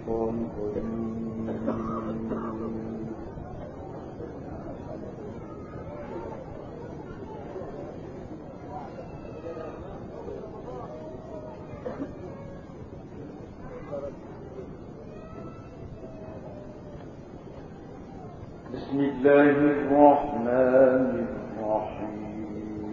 بسم الله الرحمن الرحيم.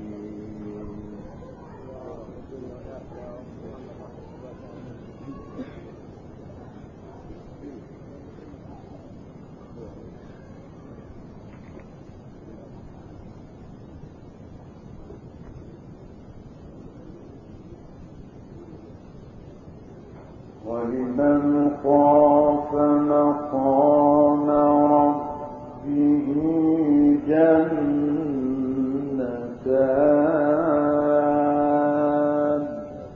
ولمن خاف مقام ربه جنتان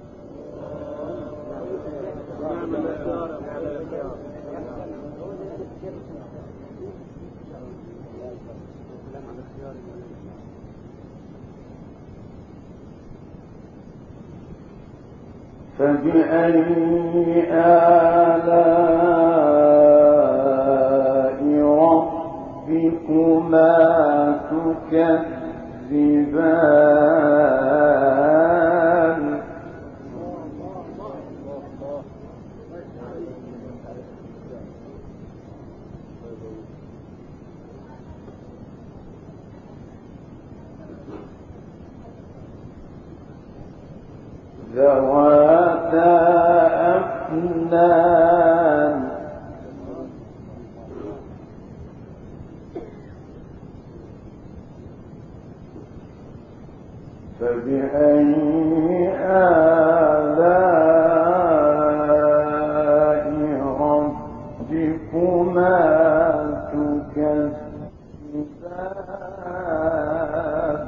فبأي آلاء ربكما تكذبان ذواتا أفنان فبأي آلاء ربكما تكذبان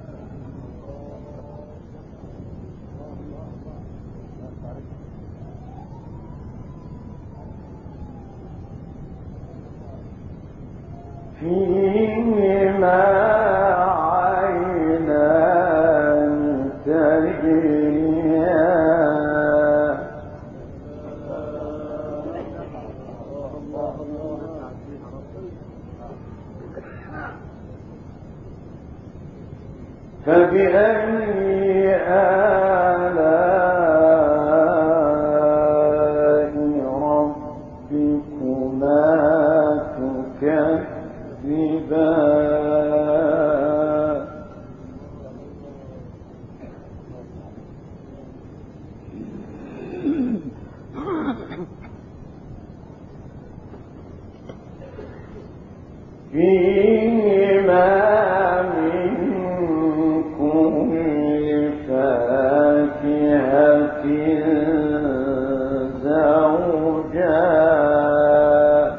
فيهما عينان تجريان فبأي آلاء ربكما تكذبان فيهما من كل فاكهة زوجان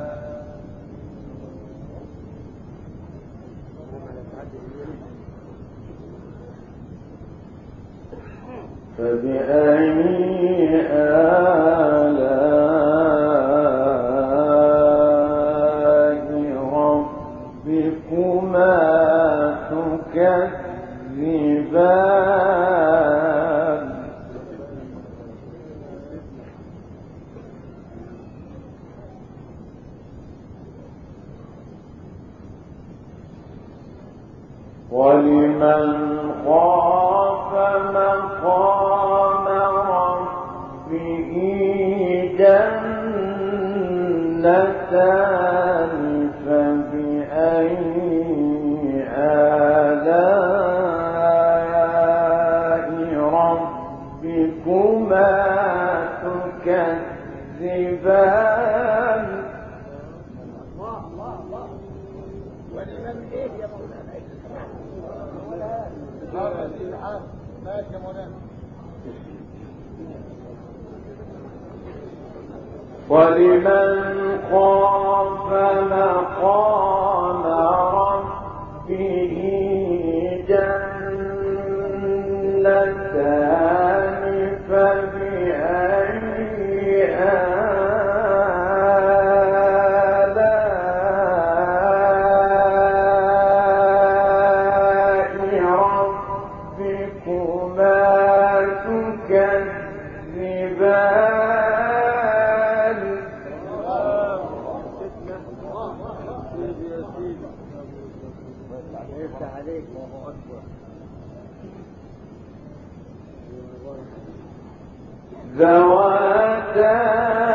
فبأي آلاء ربكما تكذبان ولمن خاف مقام ربه جنتان فبأي آلاء ربكما تكذبان ولمن خاف مقام ربه جنتان فبأي آلاء ربكما تكذبان ذواتا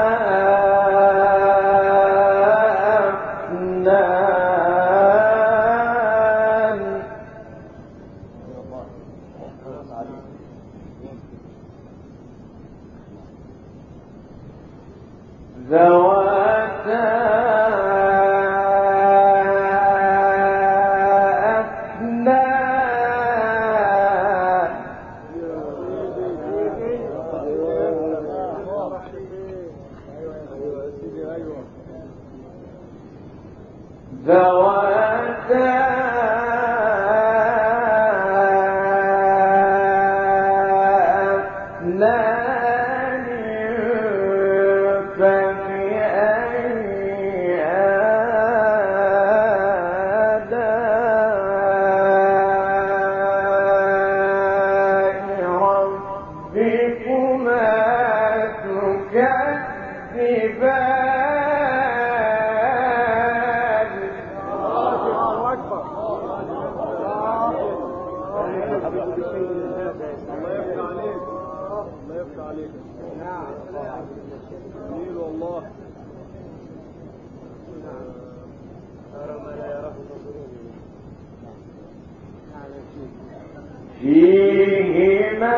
فيهما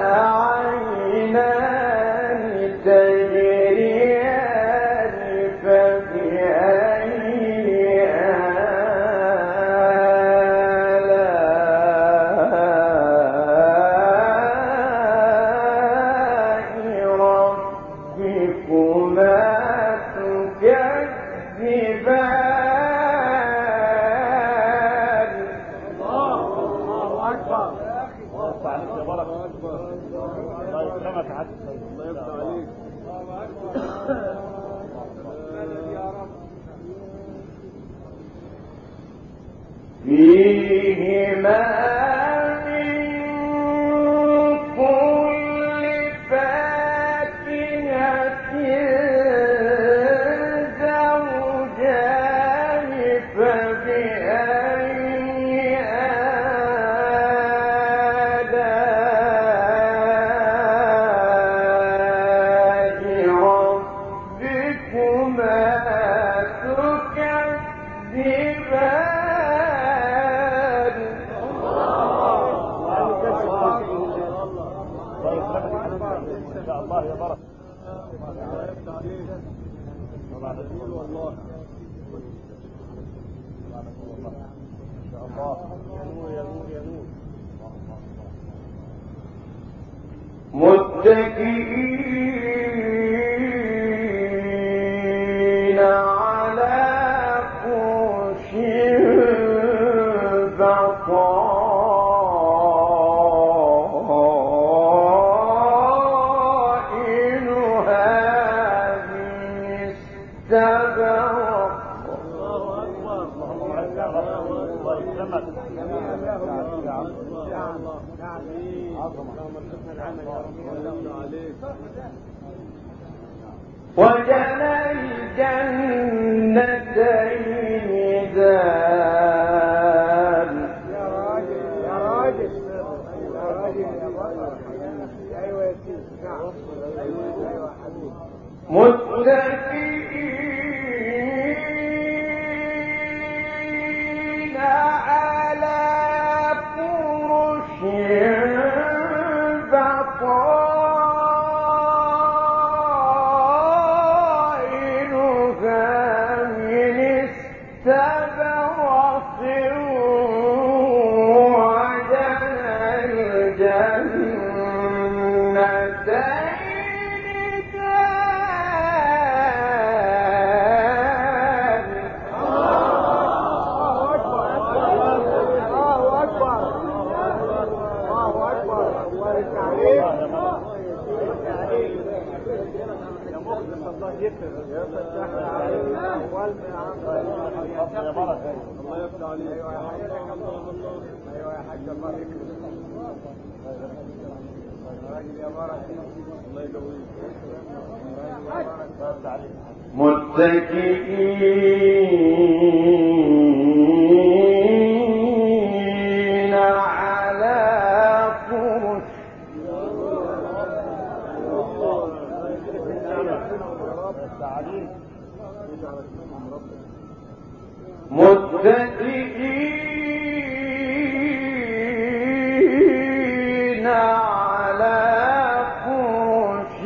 عينان تجريان فبأي آلاء ربكما تكذبان فيهما من كل فاكهة زوجان فبأي آلاء ربكما تكذبان الله يا بركة الله يفتح عليك طبعا والله ان شاء الله يا نور يا نور يا نور متكئين على فرش وجنى الجنتين دان يا راجل يا راجل يا راجل يا راجل ايوه يا سيدي نعم ايوه ايوه حبيبي متكئين على فرش بطائنها من استبرق وجنى الجنتين دان الله يفتح عليك ايوه يا حاج الله يكرمك راجل يا بركه الله يقويك متكئين على فرش متكئين على فرش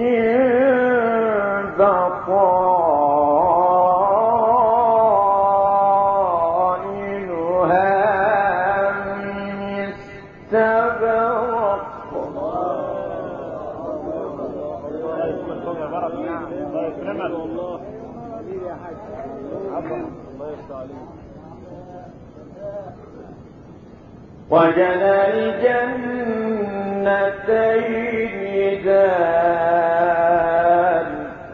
بطائنها من استبرق وجنى الجنتين دان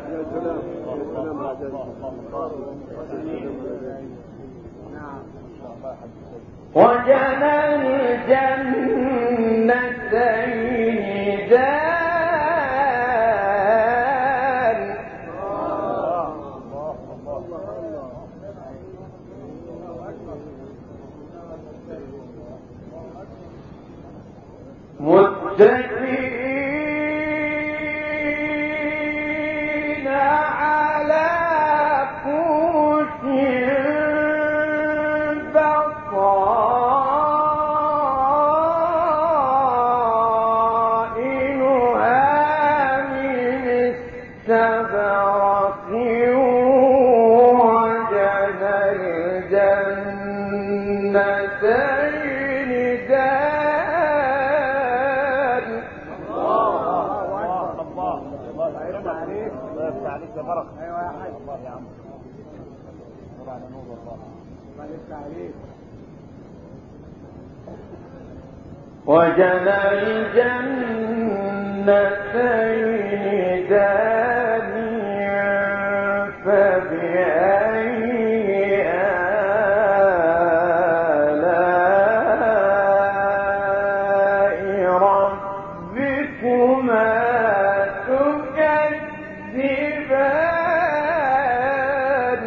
وجنى الجنتين دان متكئين على فرش بطائنها من استبرق وجنى الجنتين دان ايوه يا حاج الله يا عم طبعا نور الله الله يفتح عليك وجنى الجنتين دانيا فبأي آلاء ربكما تكذبان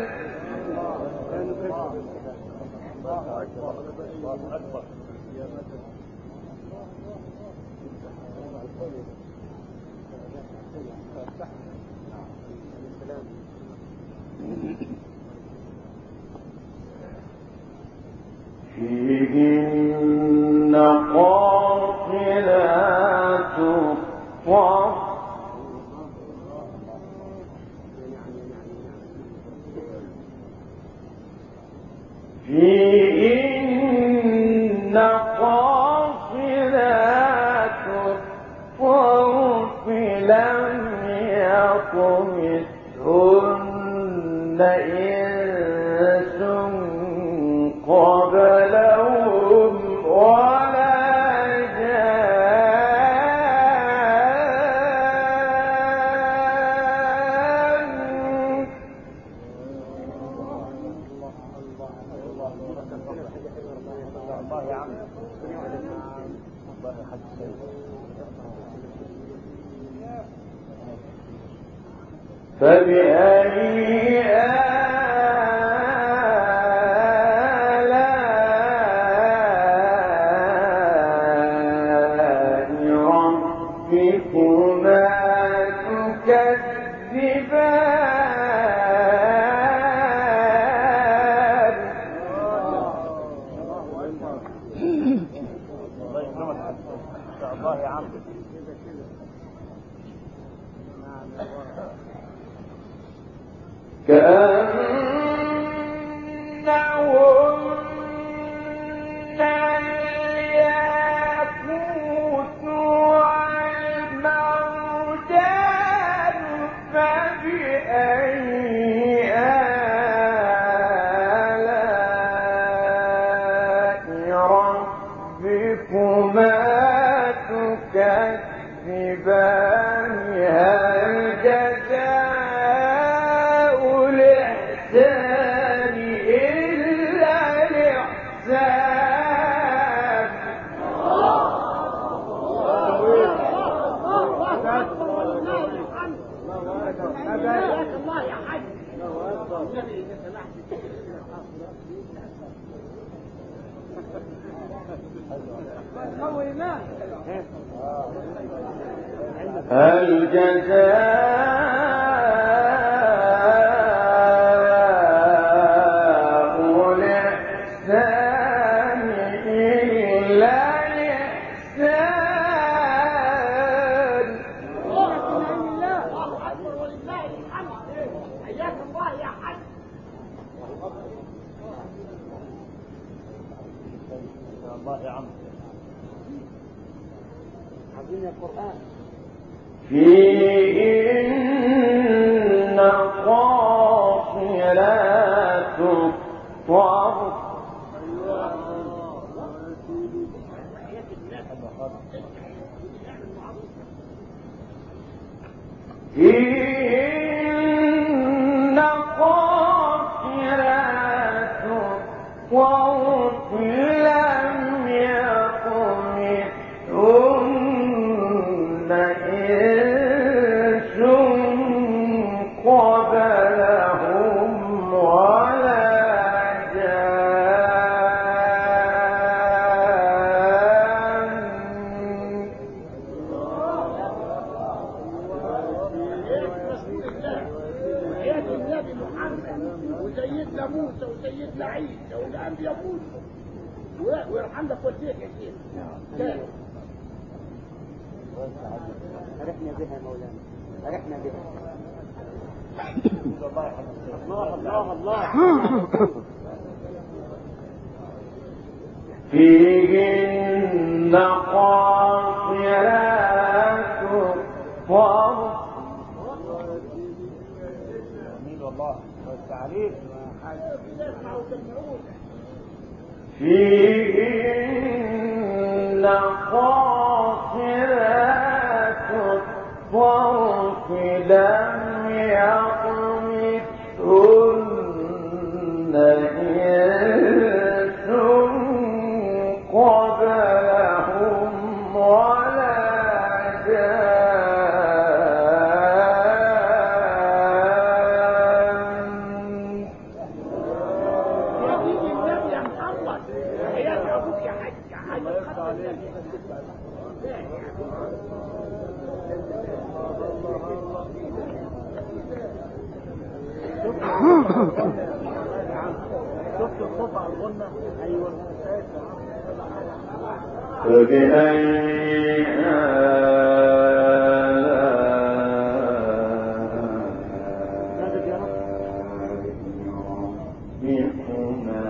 فيهن قاصرات الطرف فيهن قاصرات الطرف لم يطمثهن إنس قبلهم ولا جان الله يا عم الله يا حاج فبأي آلاء ربكما تكذبان الله يكرمك ان شاء الله يا عم كأنهن الياقوت والمرجان فبأي آلاء ربكما تكذبان هل جزاء الإحسان إلا الإحسان الله يا حاج هل جزاء القرآن. فيهن قاصرات الطرف فيهن قاصرات الطرف لم يطمثهن إنس قبلهم ولا وسيدنا موسى وسيدنا عيسى والانبياء موسى ويرحم لك والديك يا شيخ. فرحنا بها مولانا، فرحنا بها. الله الله الله. فيهن قاصرات الطرف والله والتعليم فيهن قاصرات الطرف لم يطمثهن إنس قبلهم ولا شفت الخوف على الغنة. ايوه فبأي ربكما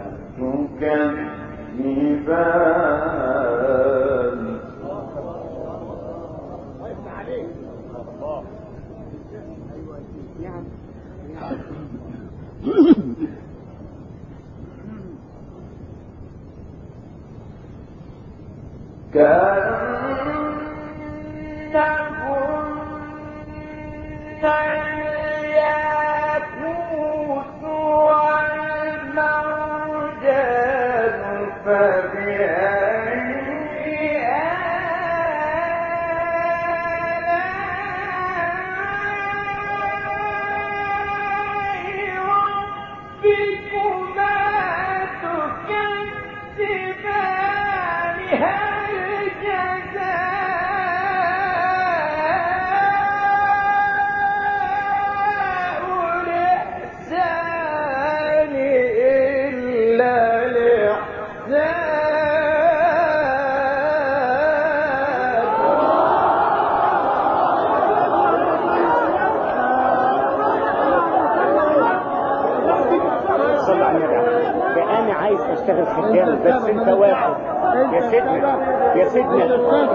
تكذبان وقفنا عليه الله. نعم كأنهن الياقوت والمرجان فبأي آلاء ربكما تكذبان هل جزاء الإحسان إلا انا عايز اشتغل خدام بس انت واحد يا سيدنا يا سيدنا.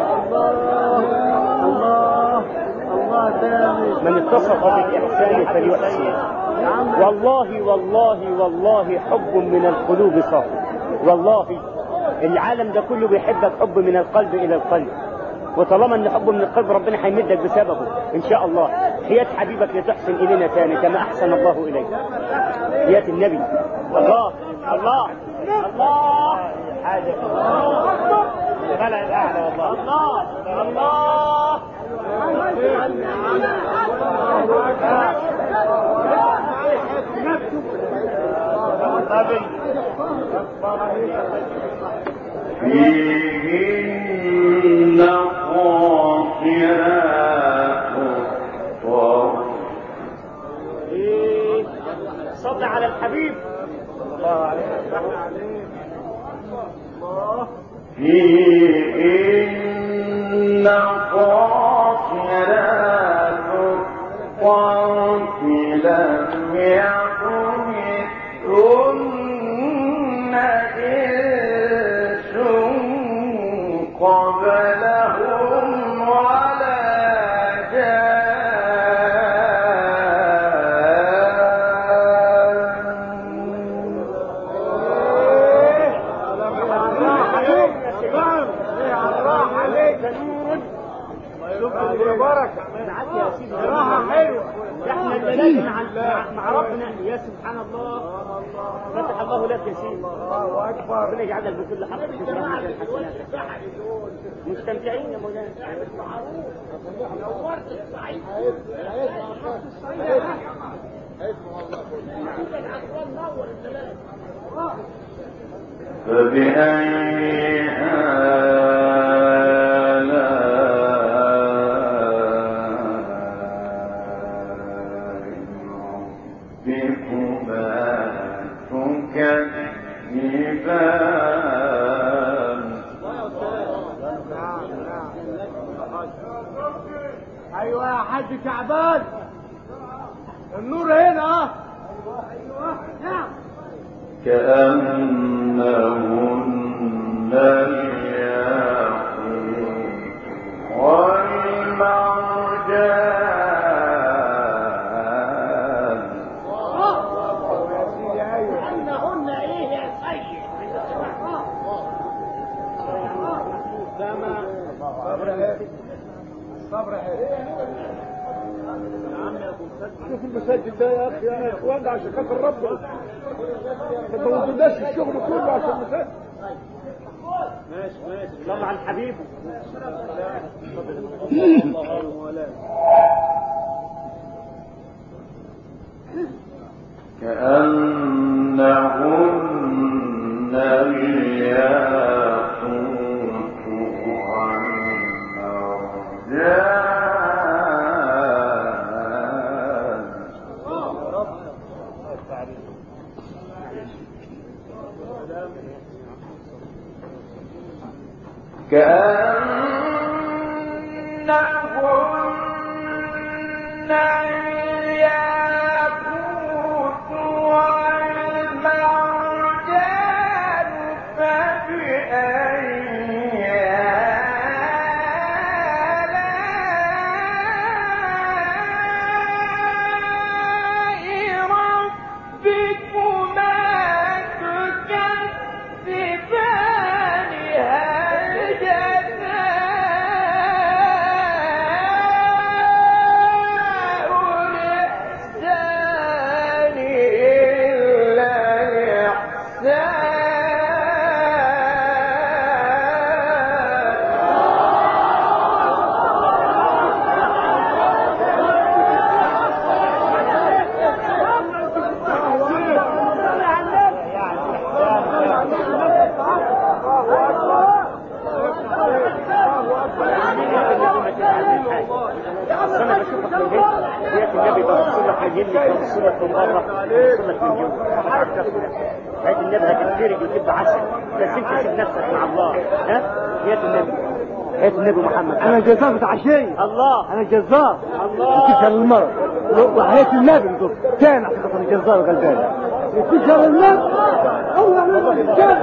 الله الله تاني. من اتصف بالاحسان فليحسن. والله والله والله حب من القلوب صافي. والله العالم ده كله بيحبك حب من القلب الى القلب، وطالما ان حب من القلب ربنا هيمدك بسببه ان شاء الله. حياة حبيبك لتحسن الينا ثاني كما احسن الله اليك. حياة النبي. الله الله الله حاجة الملأ الاعلى. والله الله فيهن قاصرات الطرف. صل على الحبيب الله عليه فيهن قاصرات يا بركه معاك يا سيدي راحه حلوه. احنا اللي مع ربنا يا سبحان الله. فتح الله لك يا سيدي. الله اكبر. ربنا يجعلك بكل حق مستمتعين يا مولانا. نورت الصعيد. فبأي ايوه يا حاج شعبان النور هنا. ايوه نعم. كأنهن الياقوت والمرجان. كأنهن ايه يا سيد؟ صبر شوف المسجل ده يا اخي يا اخوان عشان خاطر ربنا ما تودناش الشغل كله عشان المسجل. ماشي صلى على الحبيب. كأنهن الياقوت والمرجان. كأنهن الياقوت والمرجان. فبأي آلاء ربكما تكذبان؟ هل جزاء الإحسان إلا الإحسان؟ انا بشوفك من هنا ديت النبي ببص لك من هنا ببص لك من بره ببص لك من جوه هات النبي هتتفرج وتبقى عسل بس انت سيب نفسك مع الله. ها هات النبي هات النبي محمد. انا جزار بتاع شيء. الله انا جزار. الله تشهر المرض وحياة النبي بتقول كان عشان خاطر الجزار غلبان تشهر النبي. الله من كان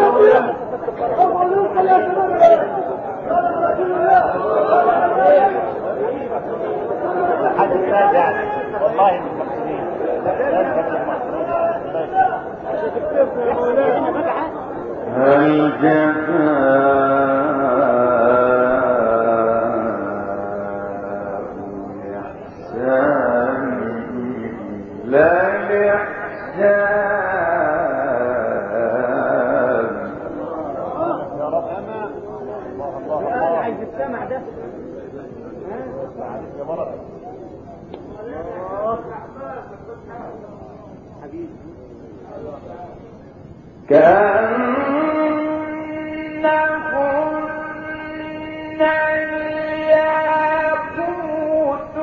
حد راجع والله من المحسنين. هل جزاء الإحسان إلا الإحسان؟ يا رب الله عايز السمع ده. يا مرض حبيبي كأنهن الياقوت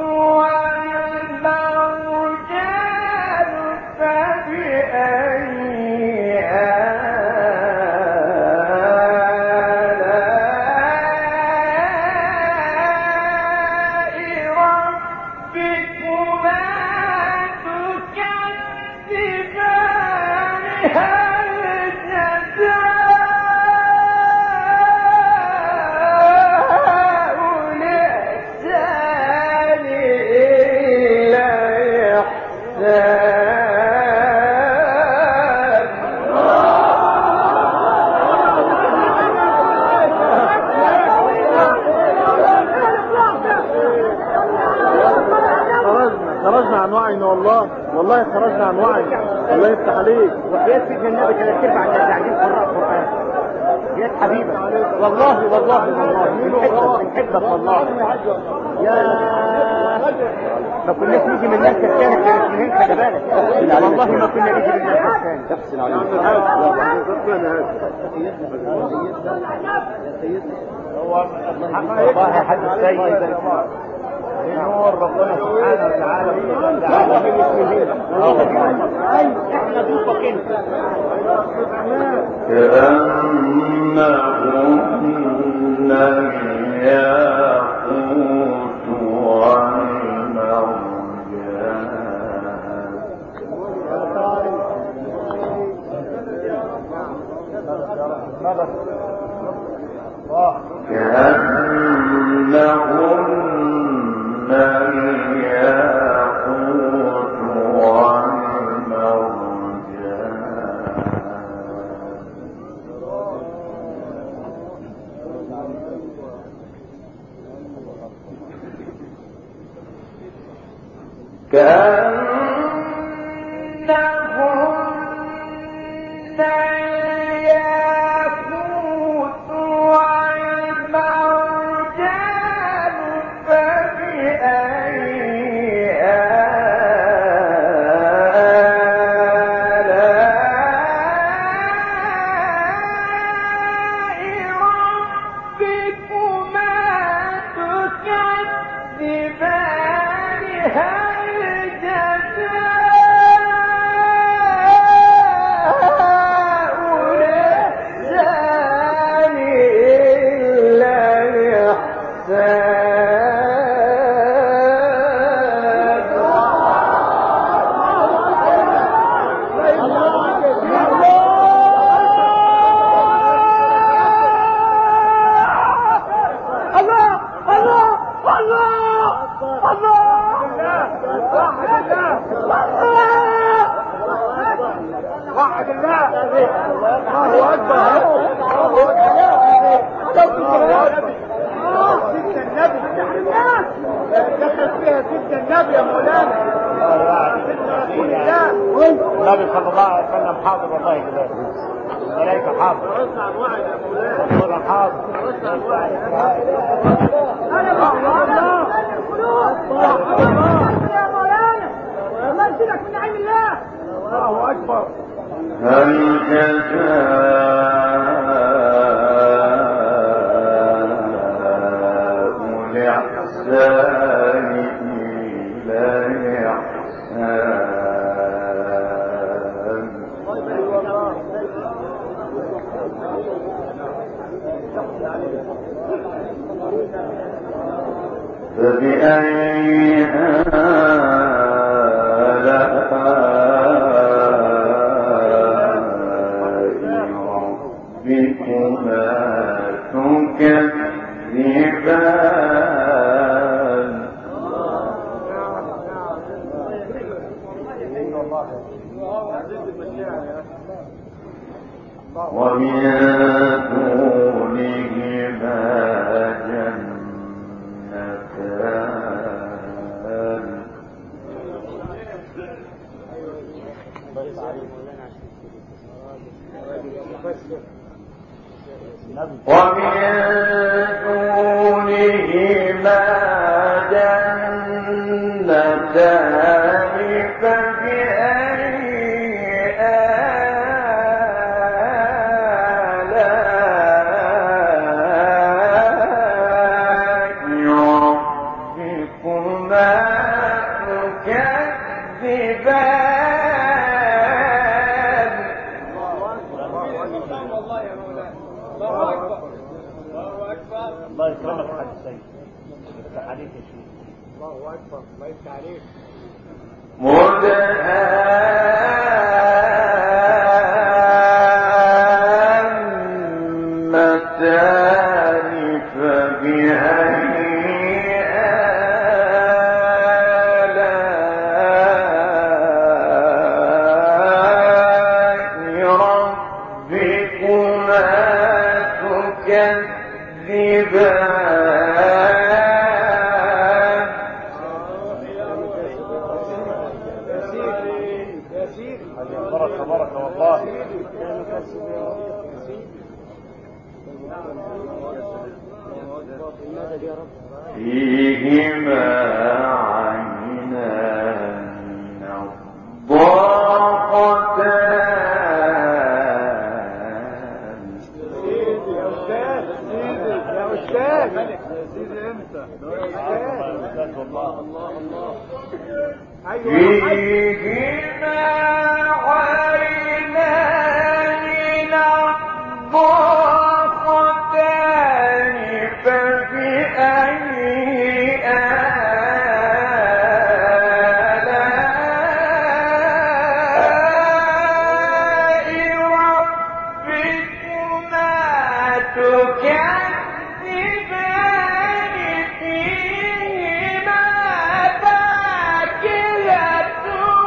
والمرجان. فبأي آلاء ربكما تكذبان؟ هل جزاء عن وعينا والله خرجنا عن وعينا. الله يفتح عليك. وحياة سيدنا النبي 3/4 الناس قاعدين قراء قرآن. يا حبيبي والله بنحبك والله. يا ما كناش نيجي من ناس كانت اسمهين، خلي بالك والله ما كنا نيجي من ناس كانت. تحسن عليك والله يا حاج السيد نور ربنا سبحانه وتعالى احنا ضيوفك انت. كأنهن الياقوت والمرجان كأنهن الياقوت والمرجان كأنهن الياقوت والمرجان فبأي النبي صلى الله عليه وسلم حاضر والله كده. الملائكة حاضر. الصورة حاضر. الله اكبر. هل جزاء الإحسان إلا الإحسان فبأي آلاء ربكما تكذبان ومن دونهما جنتان ومن دونهما جنتان فبأي آلاء ربكما تكذبان الله يكرمك يا حاج السيد. يفتح عليك يا شيخ. الله اكبر. الله يفتح عليك. مدهامتان فبأي آلاء ربكما تكذبان فيهما عينان نضاختان. سيدي يا أستاذ، سيدي يا أستاذ، سيدي أنت فيهما عينان نضاختان فبأي آلاء ربكما تكذبان فيهما فاكهة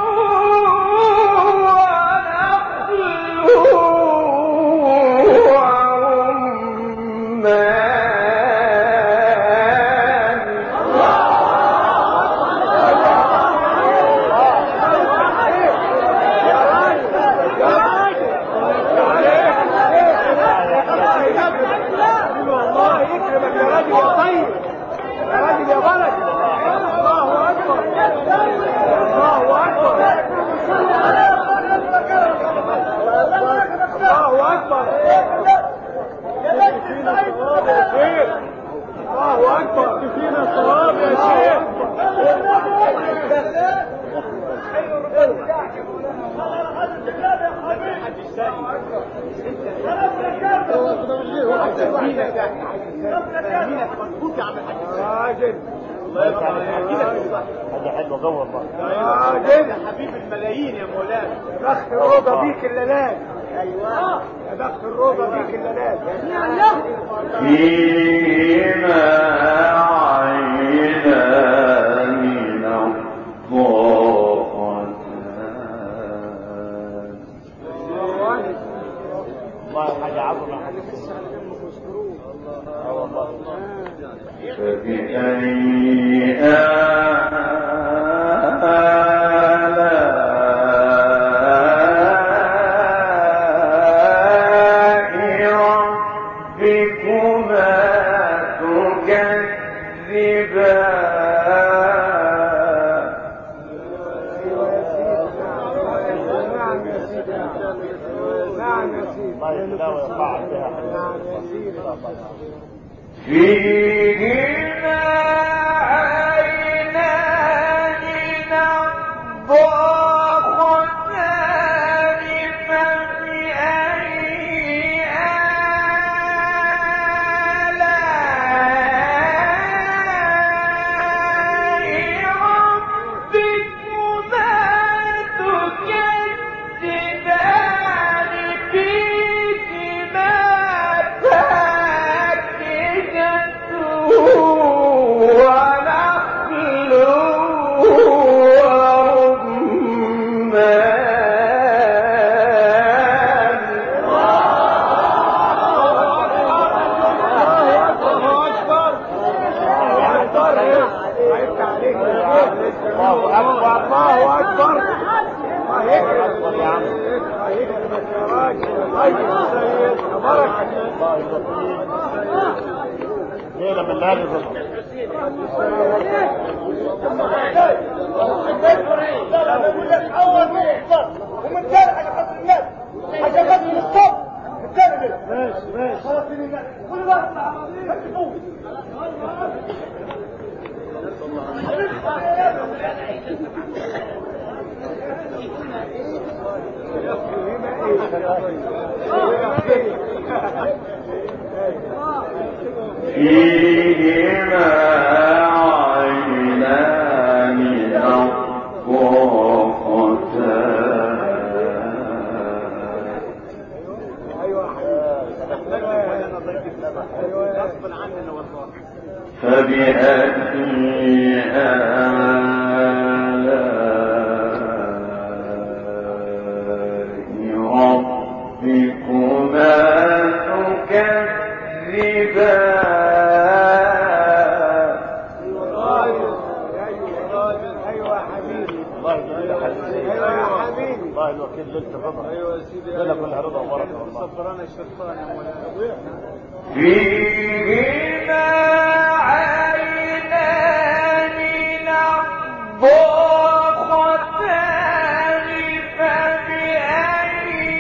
حبيب الملايين يا مولانا. يا بخت الروضة بيك الليلات. ايوه يا بخت الروضة بيك الليلات. فيهما عينان نضاختان. والله حاجة عظمة. فبأي فيهما عينان نضاختان فبأي آلاء ربكما تكذبان فيهما ليلة من ليالي الرضا. ومن كان على قدر الناس حاجة قدر الصوت الثاني ماشي كل واحد مع فيهما عينان نضاختان. فبأي آلاء ربكما تكذبان. ايوه يا حبيبي. الله يجزيك يا حبيبي. ايوه يا حبيبي. الله الوكيل ليلة الرضا. ايوه يا سيدي. ليلة كلها رضا وبركة والله. صبرنا الشيطان يا مولانا. فيهما عينان نضاختان فبأي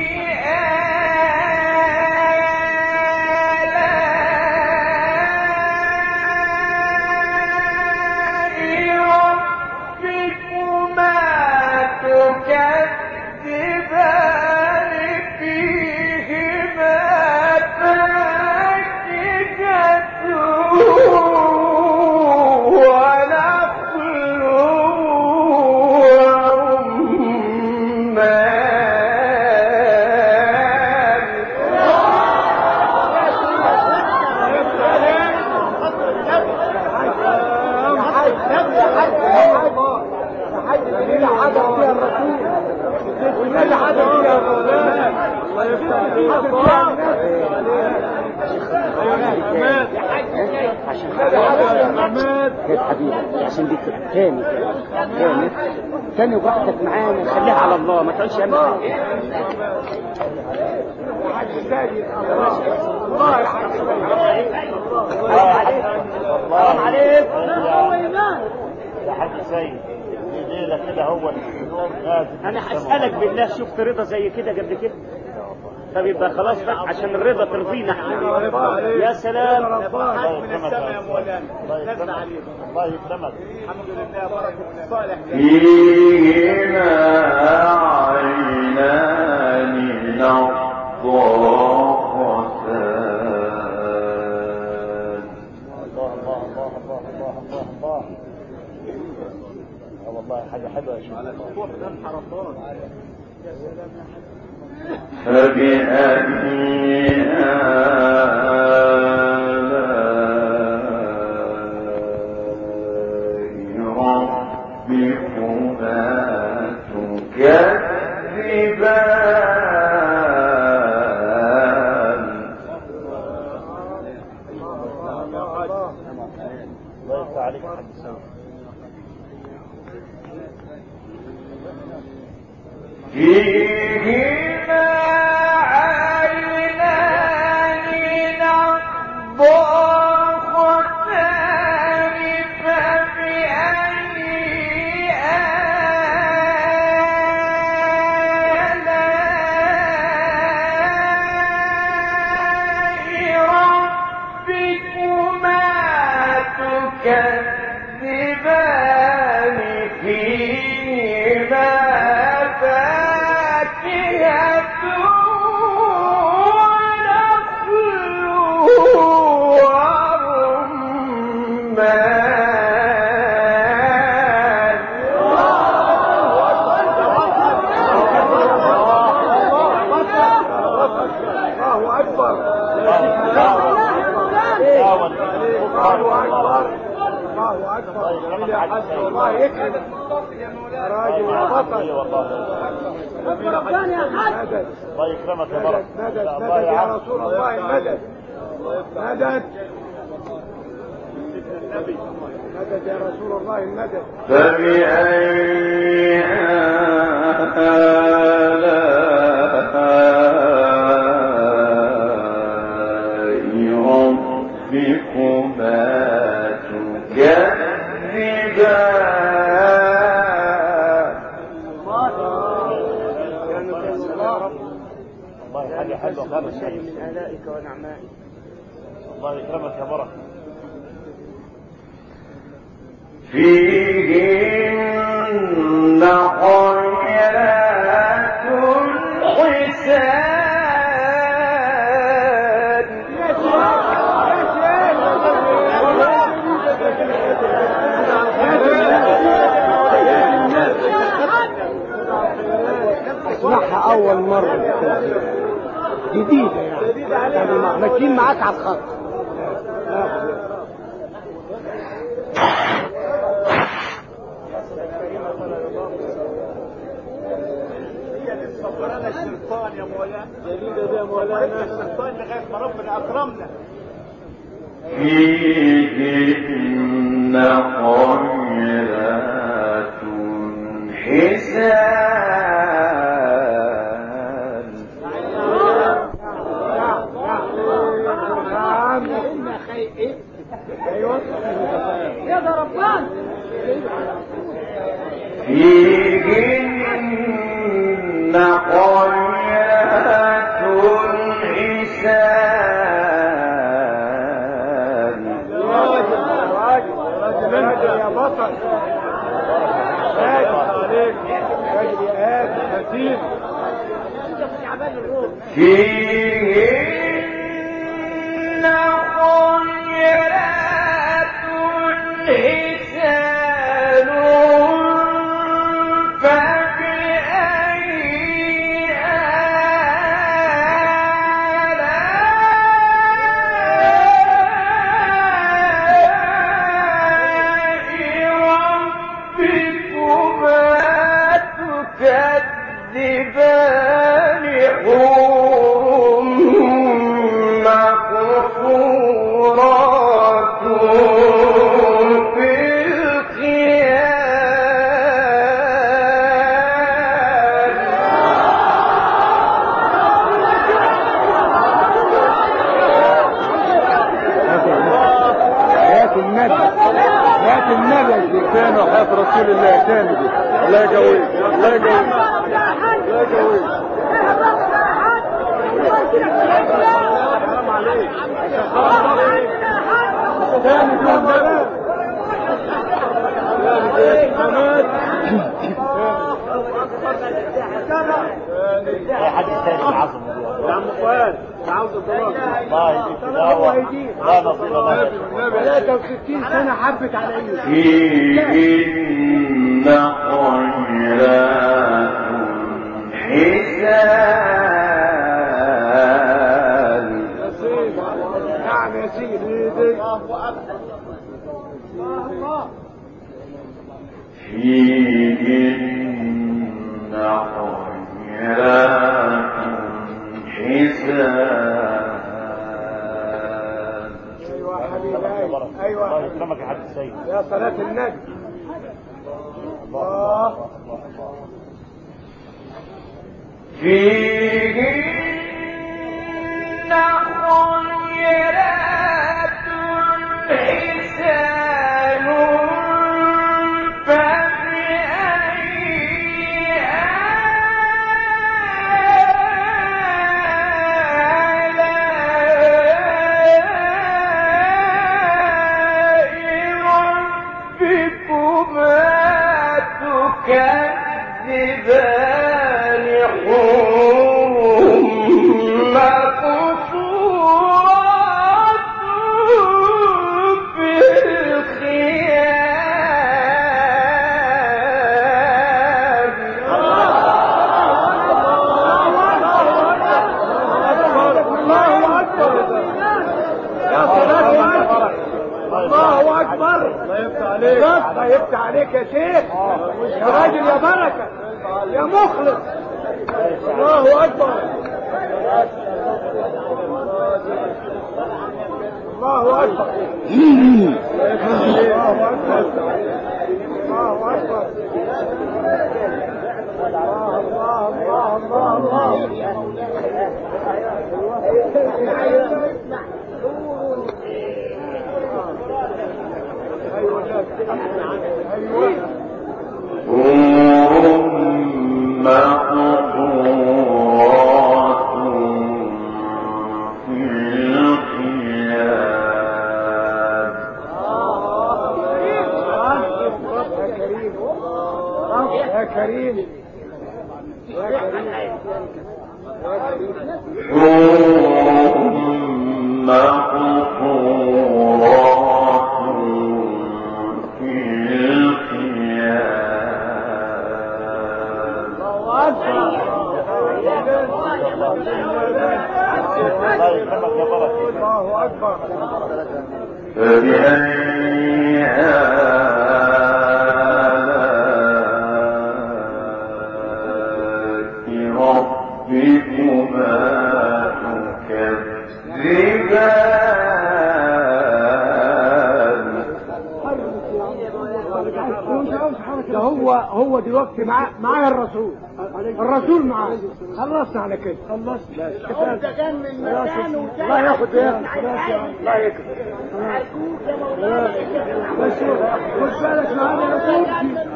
آلاء ربكما تكذبان فيهما فاكهة ونخل ورمان. عشان حبيبي عشان دي تاني وقتك معانا خليها على الله ما تقولش يا الله. حرام عليك يا حاج سيد دي ليلة كده هو انا هسألك بالله شفت رضا زي كده قبل كده؟ طب يبقى خلاص بقى عشان الرضا ترضينا احنا. يا سلام. من السماء يا مولانا. نزل عليك. الله يكرمك. الحمد لله بركة الصالح. فيهما عينان نضاختان الله الله الله الله الله الله الله. والله حاجة حلوة يا شيخ. على الصبح ده الحركات. يا سلام يا حبيبي. فبأي آلاء ربكما تكذبان. الله يفتح عليك يا حاج سيد. فيهما عينان نضاختان فبأي آلاء ربكما تكذبان فيهما فاكهة ونخل ورمان. الله أكبر. الله أكبر. يا حاج الله يكرمك. راجل وبطل. الله يكرمك يا بركة. مدد مدد يا رسول الله مدد. مدد. مدد يا رسول الله المدد. فبأي آلاء ربكما تكذبان. الله حاجة حلوة خالص شيء من آلائك ونعمائك. الله يكرمك يا بركة. فيهن خيرات حسان. اسمعها أول مرة جديدة يعني ماشيين معاك على الخط. صبرنا الشيطان يا مولانا. جديدة ده يا مولانا. الشيطان لغاية ما ربنا أكرمنا. فيهن خيرات يا ربان فيهن خيرات حسان. راجل يا بطل، راجل عليك، راجل يا هادي نسيب. فيهن خيرات حسان فبأي تكذبان حور مقصورات في الخيام. حياة النبي، حياة النبي تاني وحياة رسول الله تاني دي. الله يقويك، الله يقويك، الله يقويك. حرام عليك، حرام عليك. تاني دي النبي، تاني دي الحماد. اي حد يستاهل العظم يا عم فؤاد عاوز الدولار. الله يديك لا نصيب لنا. 63 سنة حبت على ايدي. فيهن خيرات حسان. يا سيدي نعم يا سيدي. فيهن خيرات حسان. ايوه حبيبي، ايوه الله يكرمك يا حاج السيد. يا صلاة النبي. الله فيهن خيرات حسان فبأي كذبان حور مقصورات في الخيام. الله اكبر، يا صلاة النبي. الله اكبر. الله يفتح عليك، الله يفتح عليك يا شيخ، يا راجل يا بركة يا مخلص. الله اكبر، الله اكبر، الله اكبر، الله اكبر. الله الله الله يا كريم، يا كريم، الله أكبر. فبأي آلاء ربكما تكذبان. ده هو دلوقتي معاه الرسول معاه. خلصنا على كده. خلصنا. ده كان من مكانه الله ياخد ايه؟ الله يكرم. بس خد بالك معانا يا صوفي.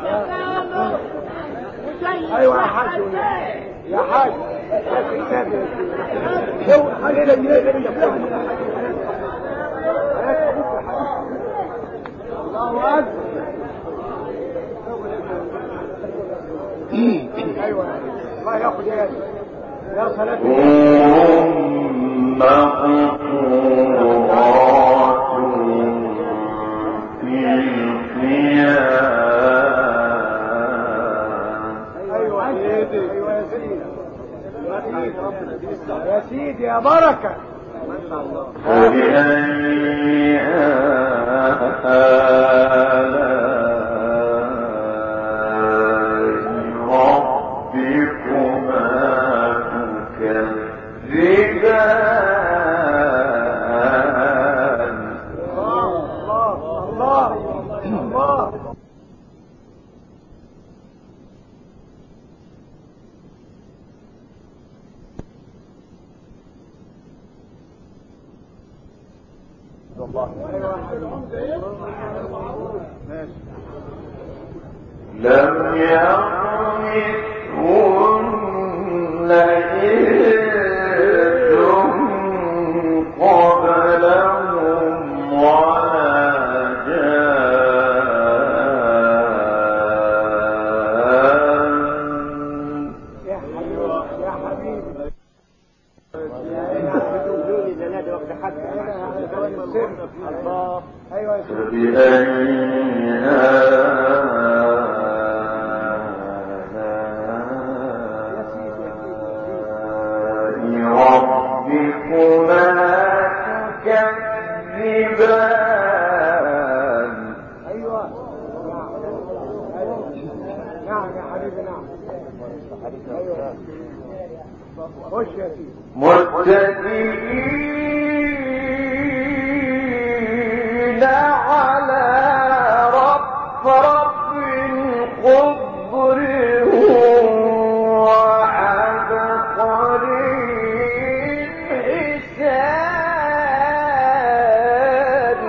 ايوه يا حاج. يا حاج. الله اكبر. ايوه الله ياخد ايه؟ يا صلاة يا سيدي يا بركة. ما شاء الله. لم يطمثهن إنس قبلهم ولا جان. يا حبيبي الله. ايوه يا سيدي. ربكما تكذبان. ايوه نعم يا حبيبي نعم. ايوه خش يا سيدي. متكئين على رفرف خضر وعبقري حسان.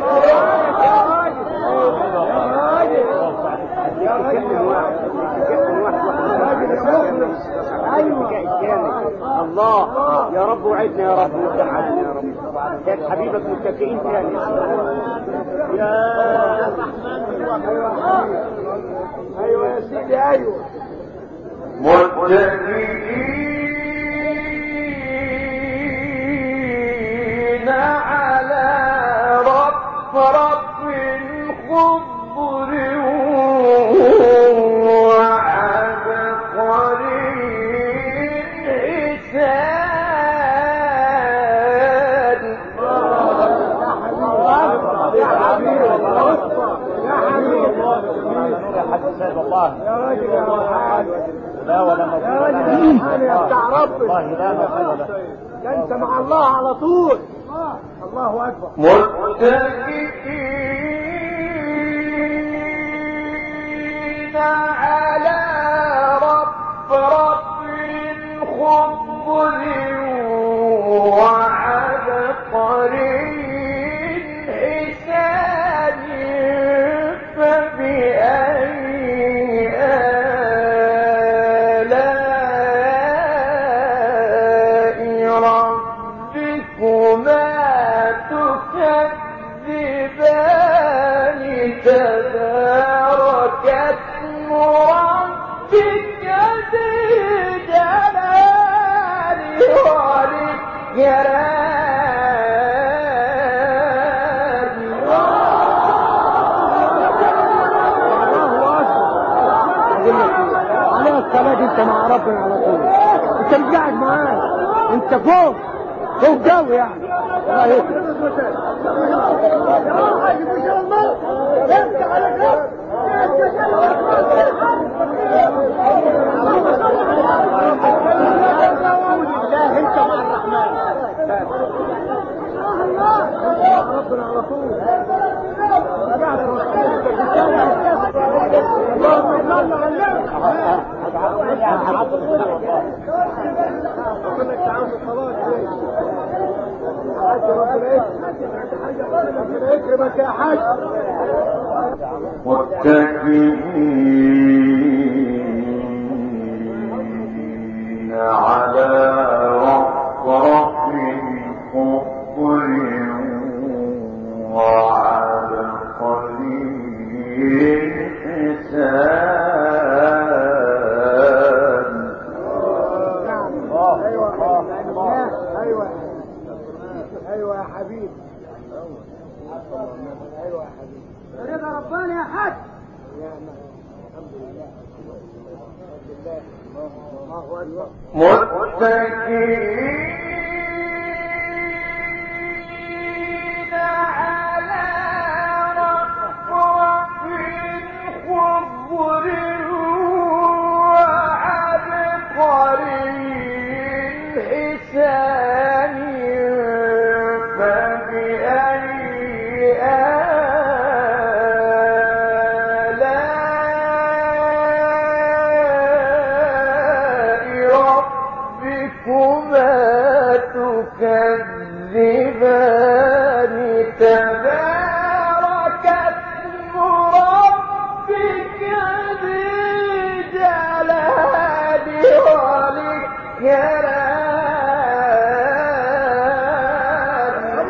الله يا رب وعدنا يا رب وسعدنا يا رب. كانت حبيبك متكئين ثاني يا ايوه يا سيدي. ايوه متكئين على رفرف خضر وعبقري حسان. يا حبيبي الله يا راجل يا روحان. لا ولا مصير. يا راجل يا روحان يا بتاع ربنا. والله لا مصير له. ده انت مع الله على طول. الله اكبر. متكئين على رفرف خضر وعبقري حسان. فبأي آلاء ربكما تكذبان. تبارك اسم ربك ذي الجلال والإكرام. على الصلاة انت مع ربنا على طول. انت مش قاعد معاه. انت فوق قوي يعني. الله يكرمك. انت مع الرحمن. ربنا على طول. يكرمك يا حاج. متكئين على رفرف خضر وعبقري حسان. ايوه يا حبيبي. ايوه يا حبيبي. رضا ربنا يا حاج. متكئين على رفرف خضر وعبقري حسان. تكذبان تبارك اسم ربك ذي الجلال والإكرام.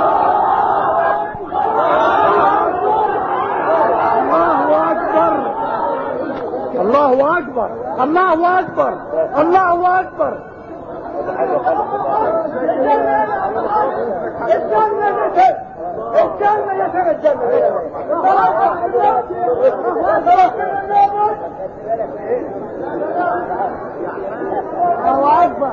الله أكبر الله أكبر الله أكبر. الجنة يا سيد الجنة. الله أكبر.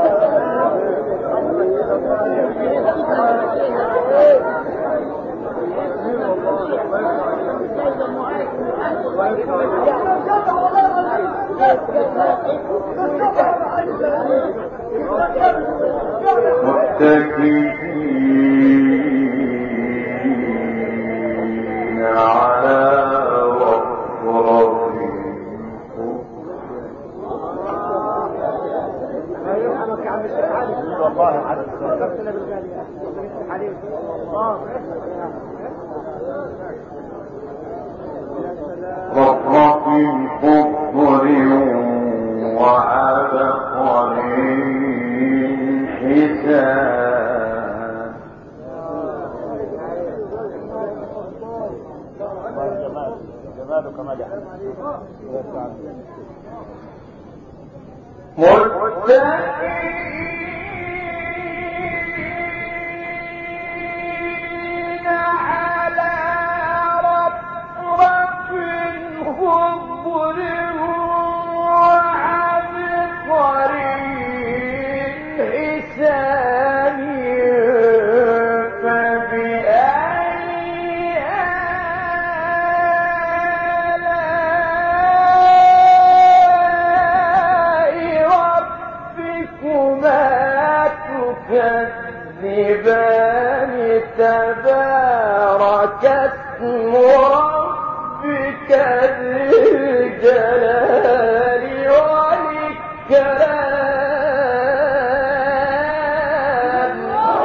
متكئين على رفرف رفرف خضر وعبقري حسان. جمال كمال متكئين على رفرف خضر وعبقري حسان. تكذبان تبارك اسم ربك ذي الجلال والإكرام.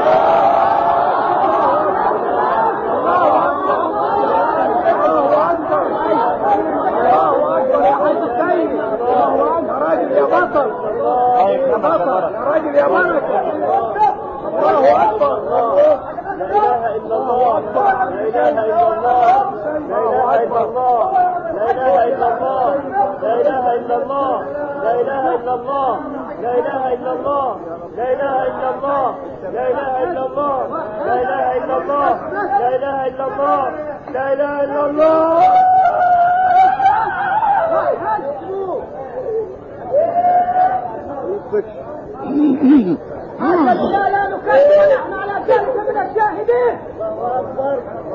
راجل يا بطل يا راجل يا ملك. الله أكبر. لا إله إلا الله لا إله إلا الله لا إله إلا الله لا إله إلا الله لا إله إلا الله لا إله إلا الله لا إله إلا الله لا إله إلا الله لا إله إلا الله لا إله إلا الله لا إله إلا الله لا إله إلا الله. هذا لا نكذب ونحن على ذلك من الشاهدين. الله أكبر.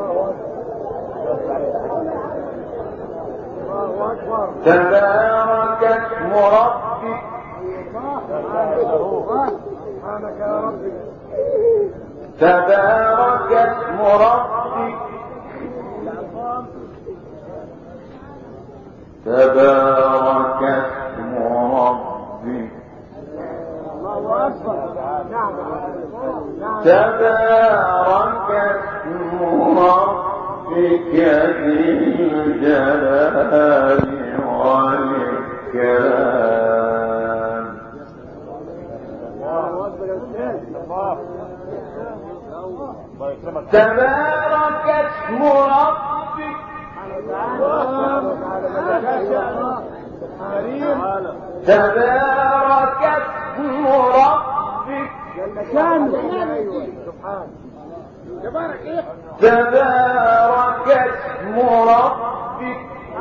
تبارك اسم ربك. سبحانك يا ربي. تبارك اسم ربك. تبارك اسم ربك تبارك اسم ربك ذي الجلال والإكرام. تبارك اسم ربك تبارك اسم ربك تبارك اسم ربك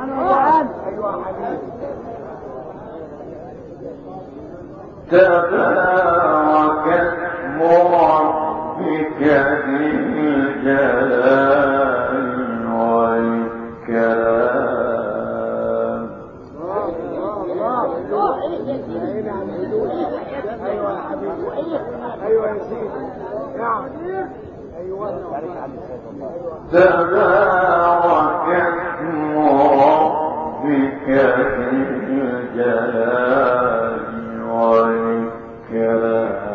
تبارك اسم ربك ذي الجلال والإكرام. ايوه يا سيدي. نعم. ايوه. تبارك اسم ربك ذي الجلال والإكرام.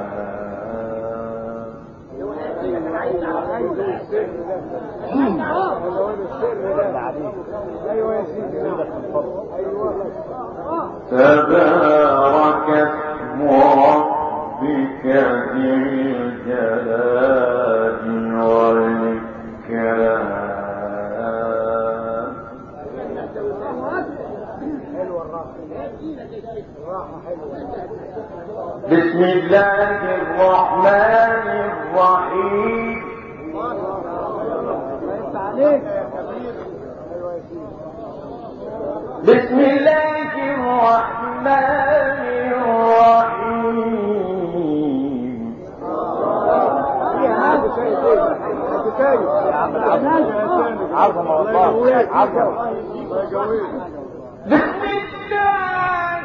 ايوه يا سيدي. ايوه. تبارك اسم ربك ذي الجلال والإكرام. بسم الله الرحمن الرحيم. بسم الله الرحمن الرحيم. عظمة والله عظمة. بسم الله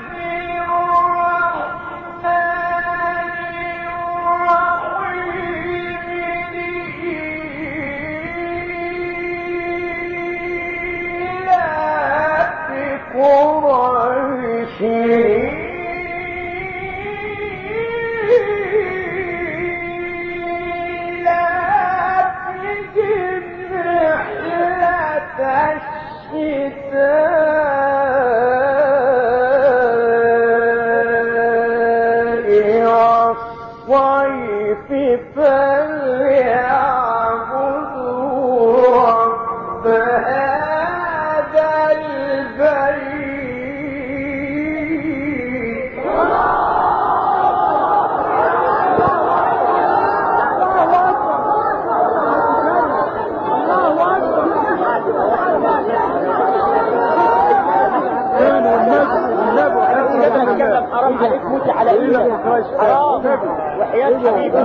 حرام عليك موتي على ايدك حرام وحياة حبيبي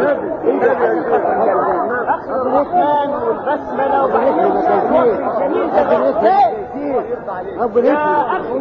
اخذ الاسلام والبسملة وبعدين الجميل ده يا اخي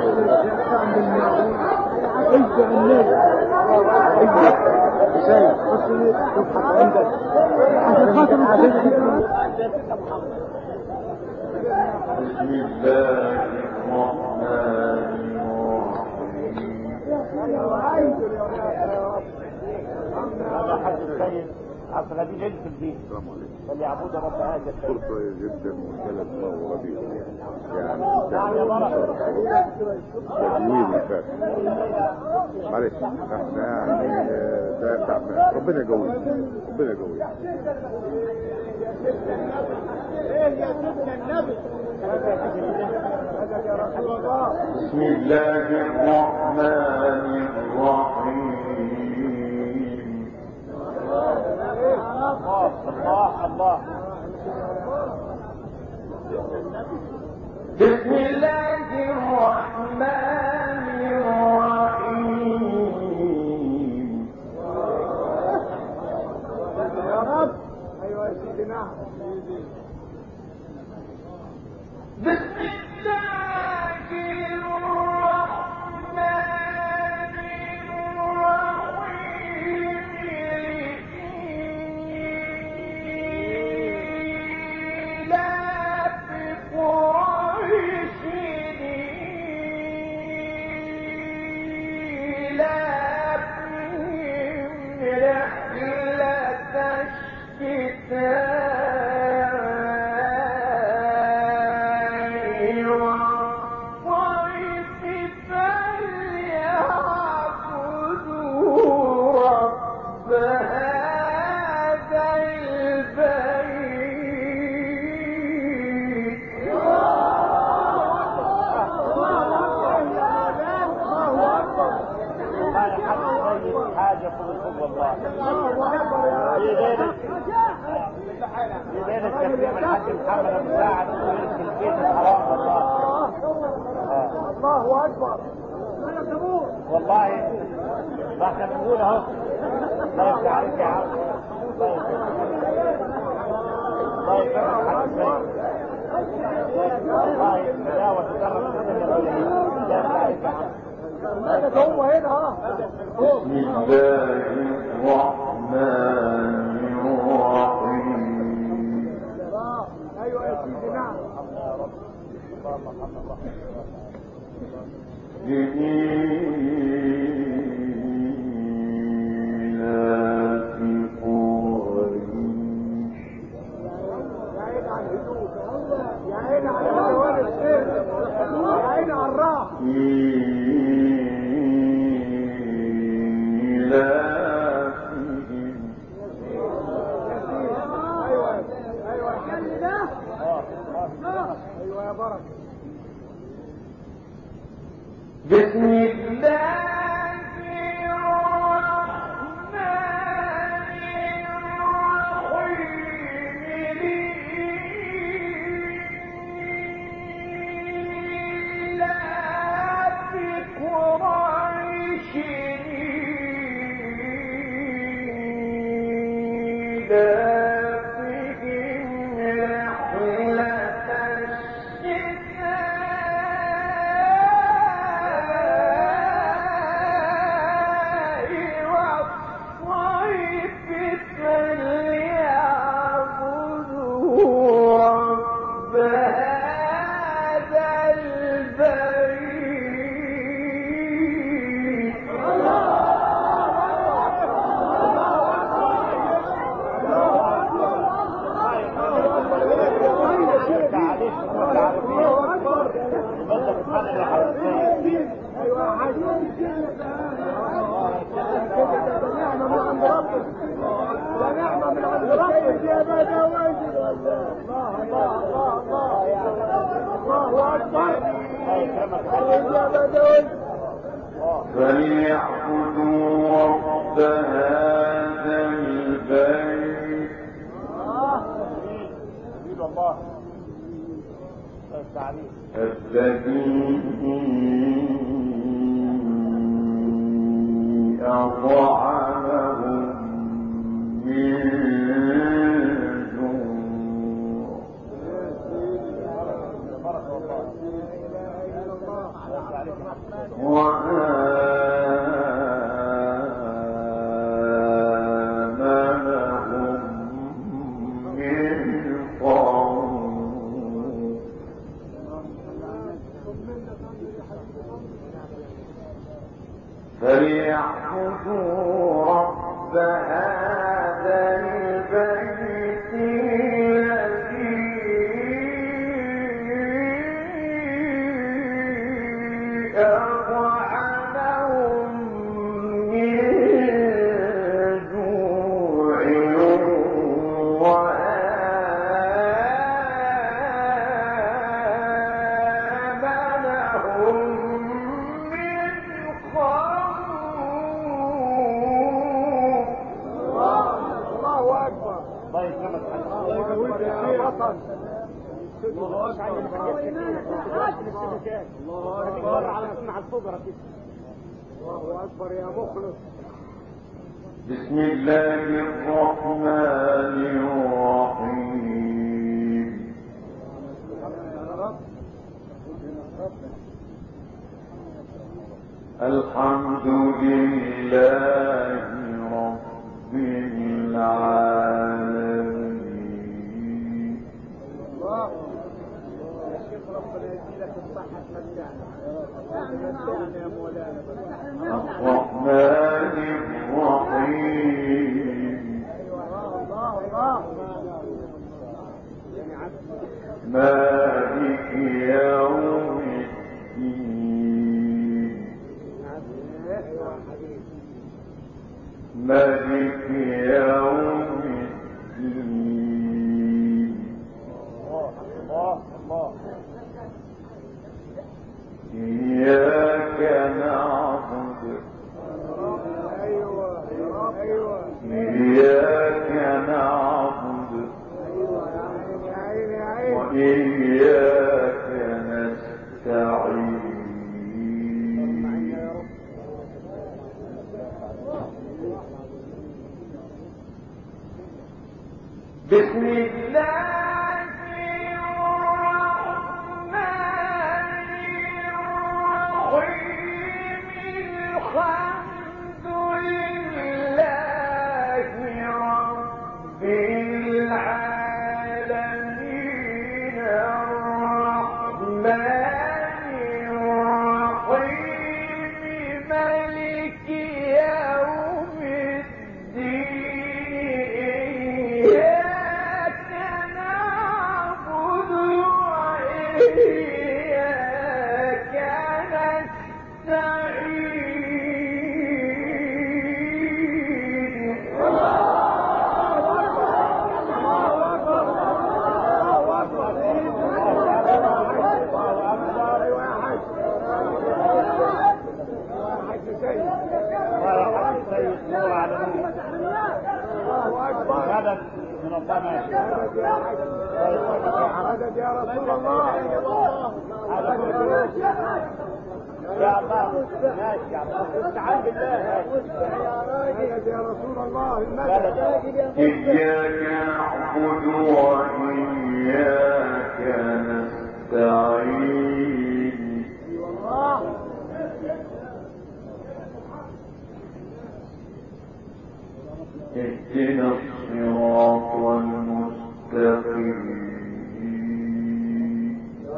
عبد الغني جاي في البيت فليعبد رب هذا البيت. فرصة جدا وجلس له ربيع يعني يا بركة تجميل وفاق. معلش احنا يعني ده تعبان. ربنا يقوي ربنا يقوي. بسم الله الرحمن الرحيم. الله الله بسم الله الرحمن الرحيم. يا رب. ايوه يا سيدي. نعم. بسم الله الرحمن الرحيم. لا في قريش الله اكبر. والله ما احنا بنقول اهو. الله يفتح عليك يا عم. الله يكرمك حبيبي. والله لا وتكرم الدنيا كلها. هذا هو هنا ها. بسم الله الرحمن الرحيم. ايوه يا سيدي نعم. يا عيني على جوال الشيخ، يا عيني على الراحة. ايوه يا بركة. بسم الله فليعبدوا رب هذا البيت الذي أطعمهم من جوع وآمنهم من خوف فليعبدوا رب هذا البيت الذي أطعمهم من جوع وآمنهم من خوف. الله اكبر. الله يكرمك الله يقويك يا بطل. الله اكبر على سمع الفقراء كده. الله اكبر يا مخلص. بسم الله الرحمن الرحيم. الحمد لله رب العالمين. ربنا يزيدك الصحة متعنا. متعنا يا مولانا. الرحمن الرحيم. الله مالك يوم مالك يوم الدين إياك نعبد إياك نعبد وإياك نستعين بسم الله الرحمن الرحيم الحمد لله رب العالمين الرحمن الرحيم مالك يوم الدين إياك نعبد وإياك نستعين مدد من الله مدد يا رسول الله يا الله ماشي يا الله استعان بالله مدد يا رسول الله المدد إياك نعبد وإياك نستعين اهدنا الصراط المستقيم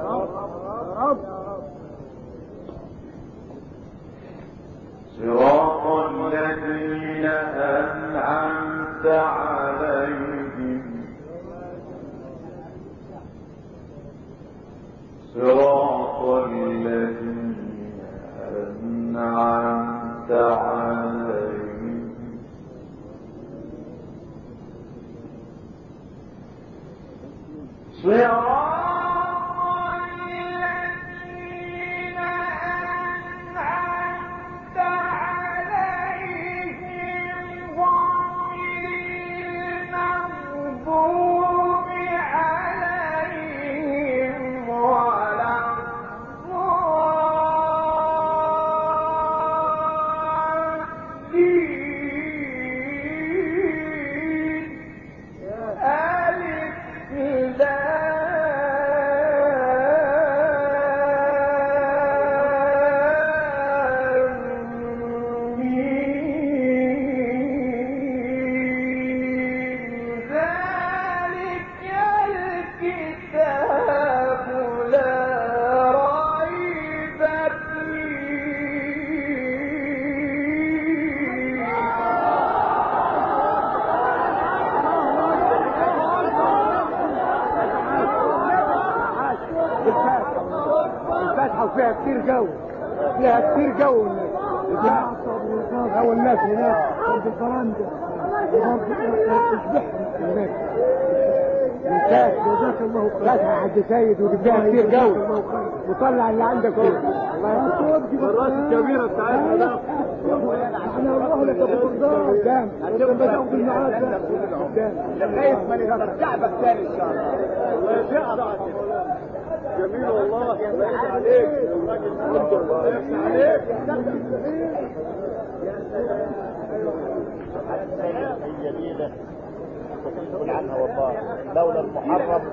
صراط الذين أنعمت عليهم صراط الذين أنعمت عليهم صراط الذين أنعمت عليهم غير المغضوب عليهم ولا فيها كتير جو هو الناس هناك عند الفرنجة تشبحهم الناس ممتاز جزاك الله خير فتحة عبد سيد وفيها كتير جو وطلع اللي عندك كله الراس الكبيرة بتاعتنا ده احنا والله لك ابو الضار قدام هتبقى بدأوا بالمعاد قدام لغاية ما نرجعبك تاني ان شاء الله الله يشفع جميل والله يفتح عليك الراجل يفتح عليك هي جميلة تقول عنها والله لولا المحرم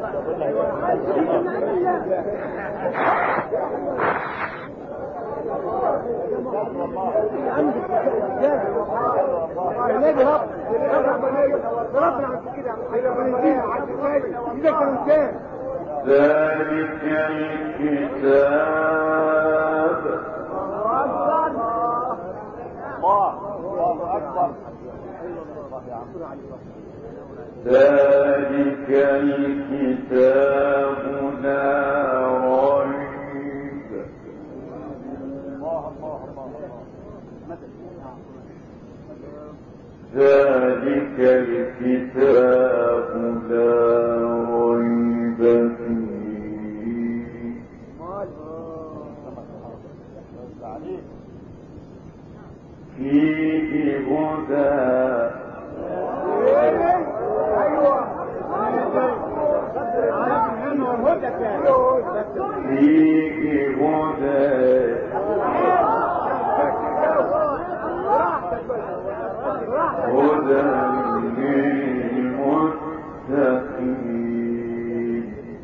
ذلك الكتاب الله أكبر ذلك الكتاب لا ريب الكتاب لا ريب فيه هدى هدى للمتقين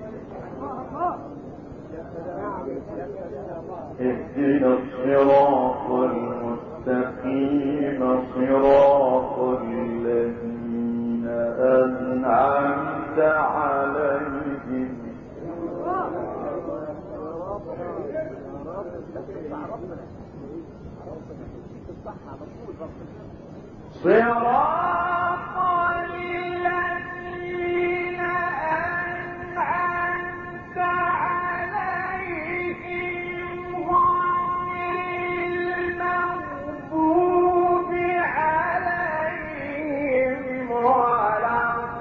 اهدنا الصراط المستقيم صراط الذين أنعمت عليهم صراط الذين أنعمت عليهم غير المغضوب عليهم ولا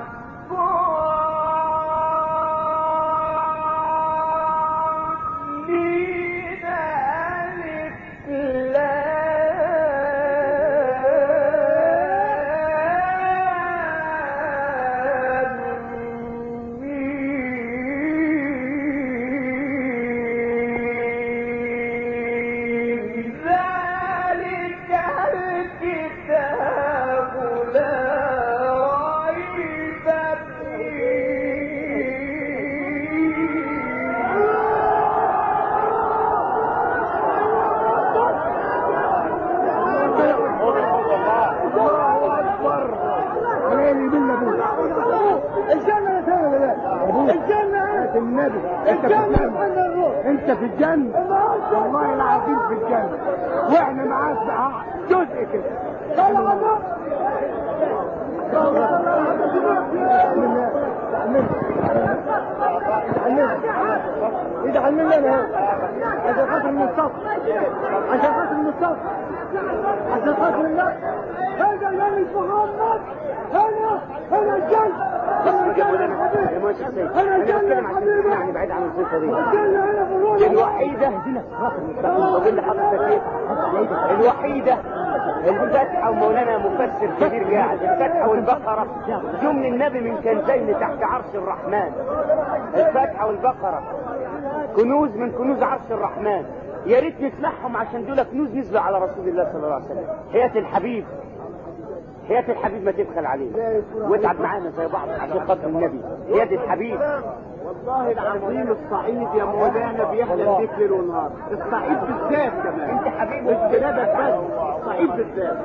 انت في الجنة والله العظيم في الجنة واحنا معاك جزء كده ادعي مني انا عشان خاطر المصطفى عشان خاطر المصطفى عشان خاطر الله هذا النبي محمد هنا الجنة انا الجنة حبيبي يعني بعيد عن القصه دي الوحيده الوحيده الفاتحه ومولانا مفسر كبير قاعد الفاتحه والبقره جم النبي من كنزين تحت عرش الرحمن الفاتحه والبقره كنوز من كنوز عرش الرحمن يا ريت نسمعهم عشان دول كنوز نزلوا على رسول الله صلى الله عليه وسلم حياة الحبيب حياة الحبيب ما تبخل عليه واتعب معانا زي بعض عشان خاطر النبي حياة الحبيب والله العظيم الصعيد يا مولانا بيحلم بيك ليل ونهار الصعيد بالذات كمان انت حبيب مش بلادك بس الصعيد بالذات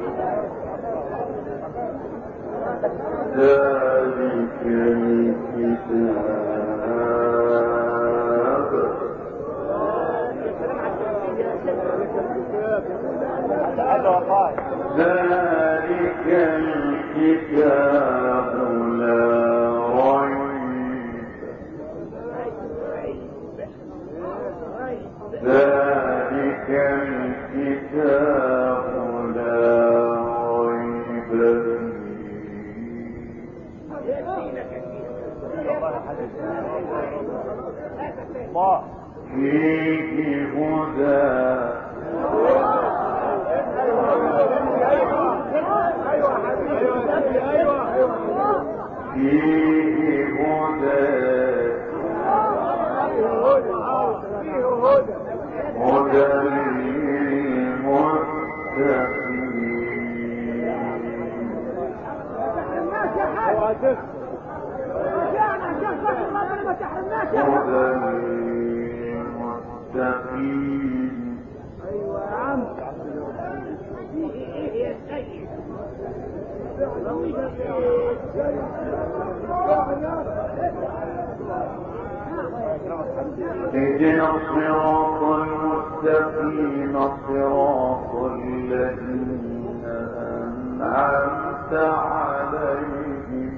ذلك الكتاب ذلك الكتاب لا ريب ذلك الكتاب لا ريب فيه هدى فيه هدى هدى للمتقين ايوه يا عم اهدنا الصراط المستقيم صراط الذين أنعمت عليهم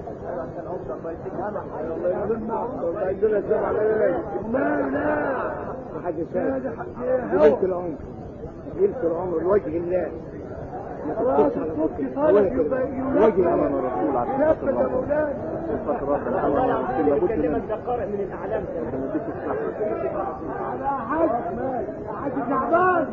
جبت العمر جبت العمر لوجه الله وجه امام الرسول عليه الصلاه والسلام بكلمك دقائق من الاعلام على حاج شعبان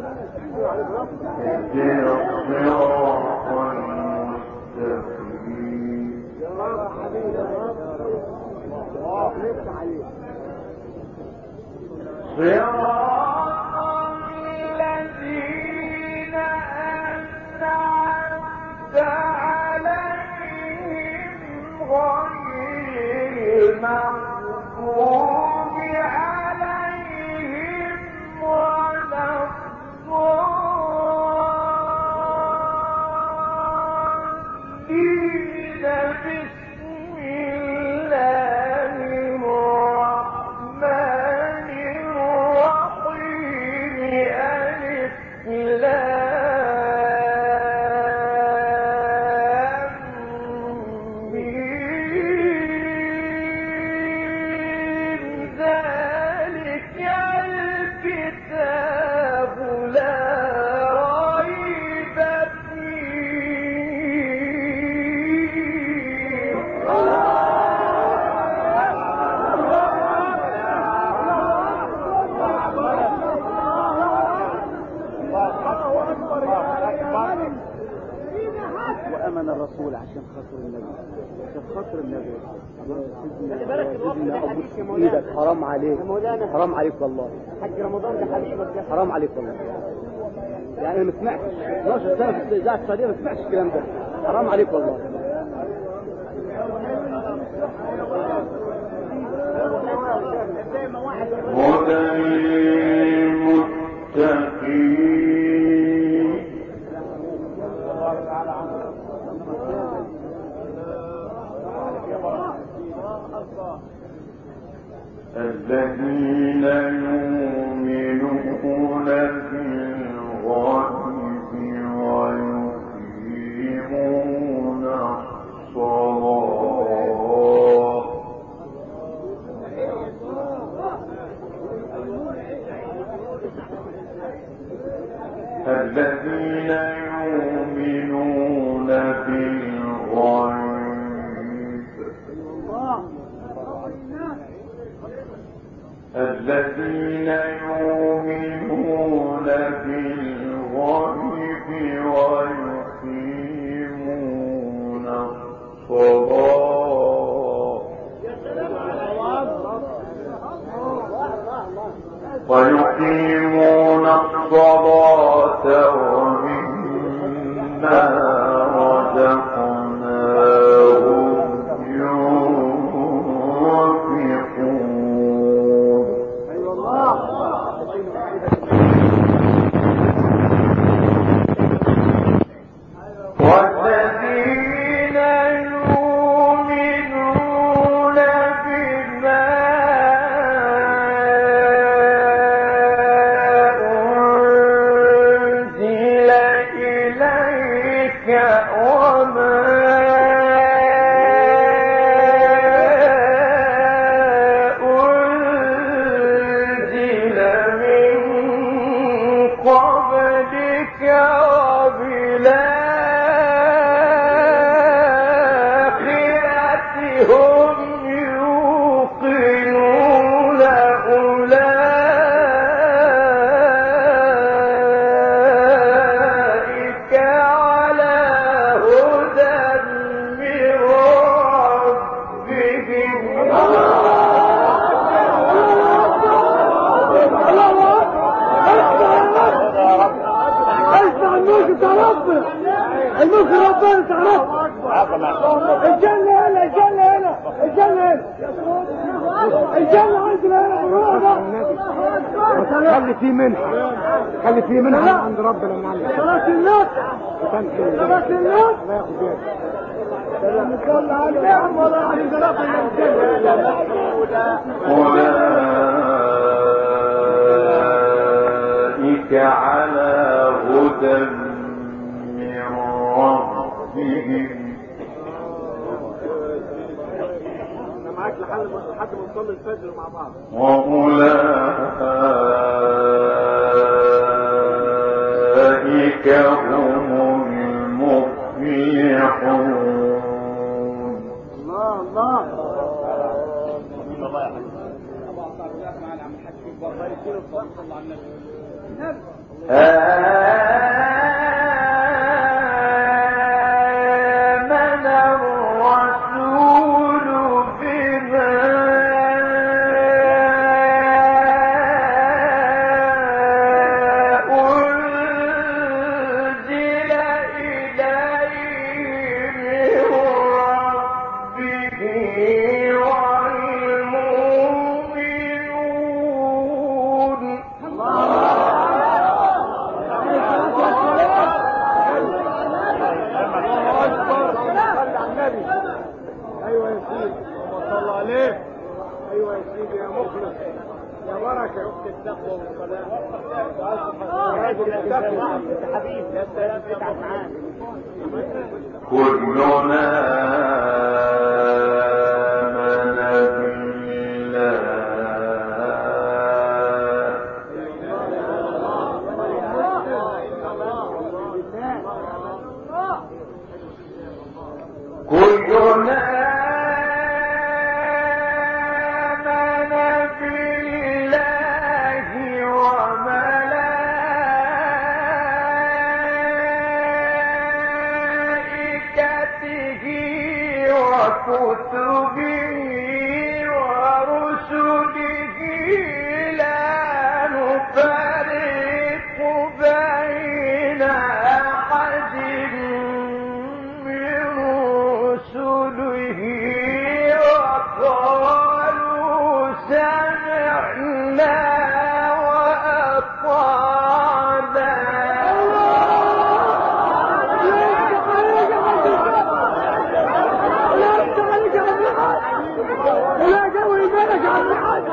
وامن الرسول عشان خاطر النبي عشان خاطر النبي. ايدك حرام عليك حرام عليك والله. حج رمضان ده حبيبك يا حرام عليك والله. يعني انا ما سمعتش 12 سنه في الاذاعه السعوديه ما سمعتش الكلام ده. حرام عليك والله. الذين يؤمنون بالغيب ويقيمون الصلاة الذين يؤمنون بالغيب الذين يؤمنون بالغيب ويقيمون الصلاة ويقيمون الصلاة ومما رزقناهم ينفقون. والذين يؤمنون بما أنزل إليك وما أنزل من قبلك وبالآخرة هم يوقنون أولئك على هدى من ربهم. الملك ربنا تعرفه. الجنة هنا الجنة هنا الجنة هنا الجنة عندنا هنا. خلي فيه منحة خلي فيه منحة عند ربنا من عندنا. صلاة الناس صلاة الناس لا ياخد بالك. نصلي على النعم ولا على صلاة أولئك على هدى من ربهم معاك لحد ما نصلي الفجر مع بعض. وأولئك هم المفلحون. الله الله. آمن الرسول بما أنزل إليه من ربه والمؤمنون. ايوه يا سيدي صلى عليه. ايوه يا سيدي يا مخلص يا بركه التقوى والصلاه. حبيبي يا سلام تتعب معانا. كلنا آمن بالله كلنا آمن بالله وملائكته وكتبه ورسله لا نفرق بين أحد من رسله وقالوا سمعنا وأطعنا. لا جوي بالك عن الحاج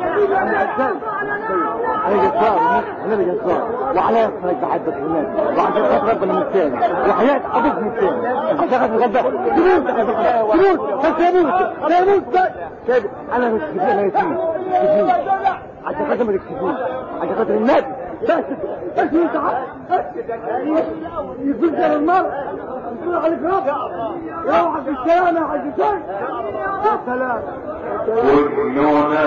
النبي جزار وعلى يسرك بحبك هناك وعشان خاطر ربنا من الثاني وحياة أبوك من الثاني عشان خاطر ربنا تموت بس يموت أنا مش كفيل أنا يتيم عشان خاطر ما تكتفيش عشان خاطر النبي بس انت يفوز على النار يقول عليك رب يا حاج السلام يا حاج السلام يا سلام. كلنا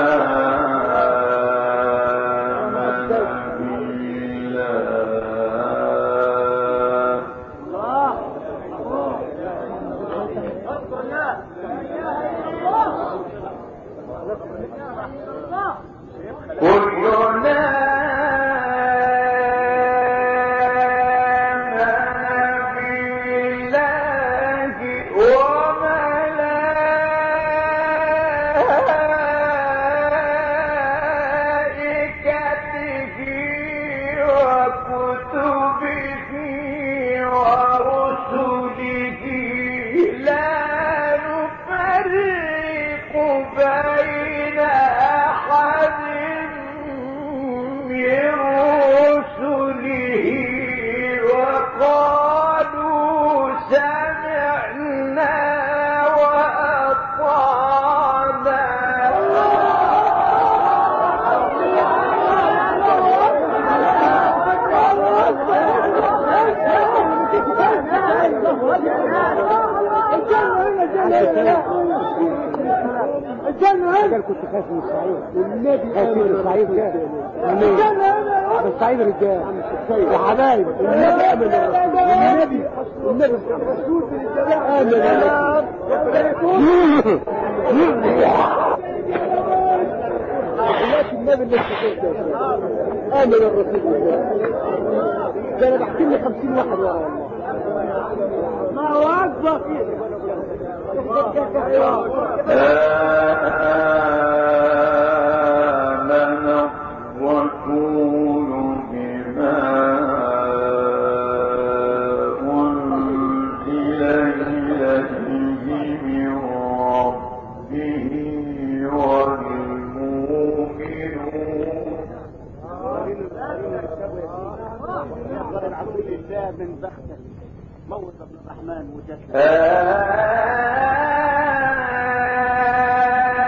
الجنة كنت خايف من الصعيد والنبي خايف من الصعيد الصعيد رجال يا حبايب النبي امن الرسول الرسول امن النبي اللي امن الرسول ده انا بحكي لي 50 واحد ورا والله ما هو اكبر آمن الرسول بما أنزل إليه من ربه والمؤمنون من بختك موت ابن الرحمن وجسد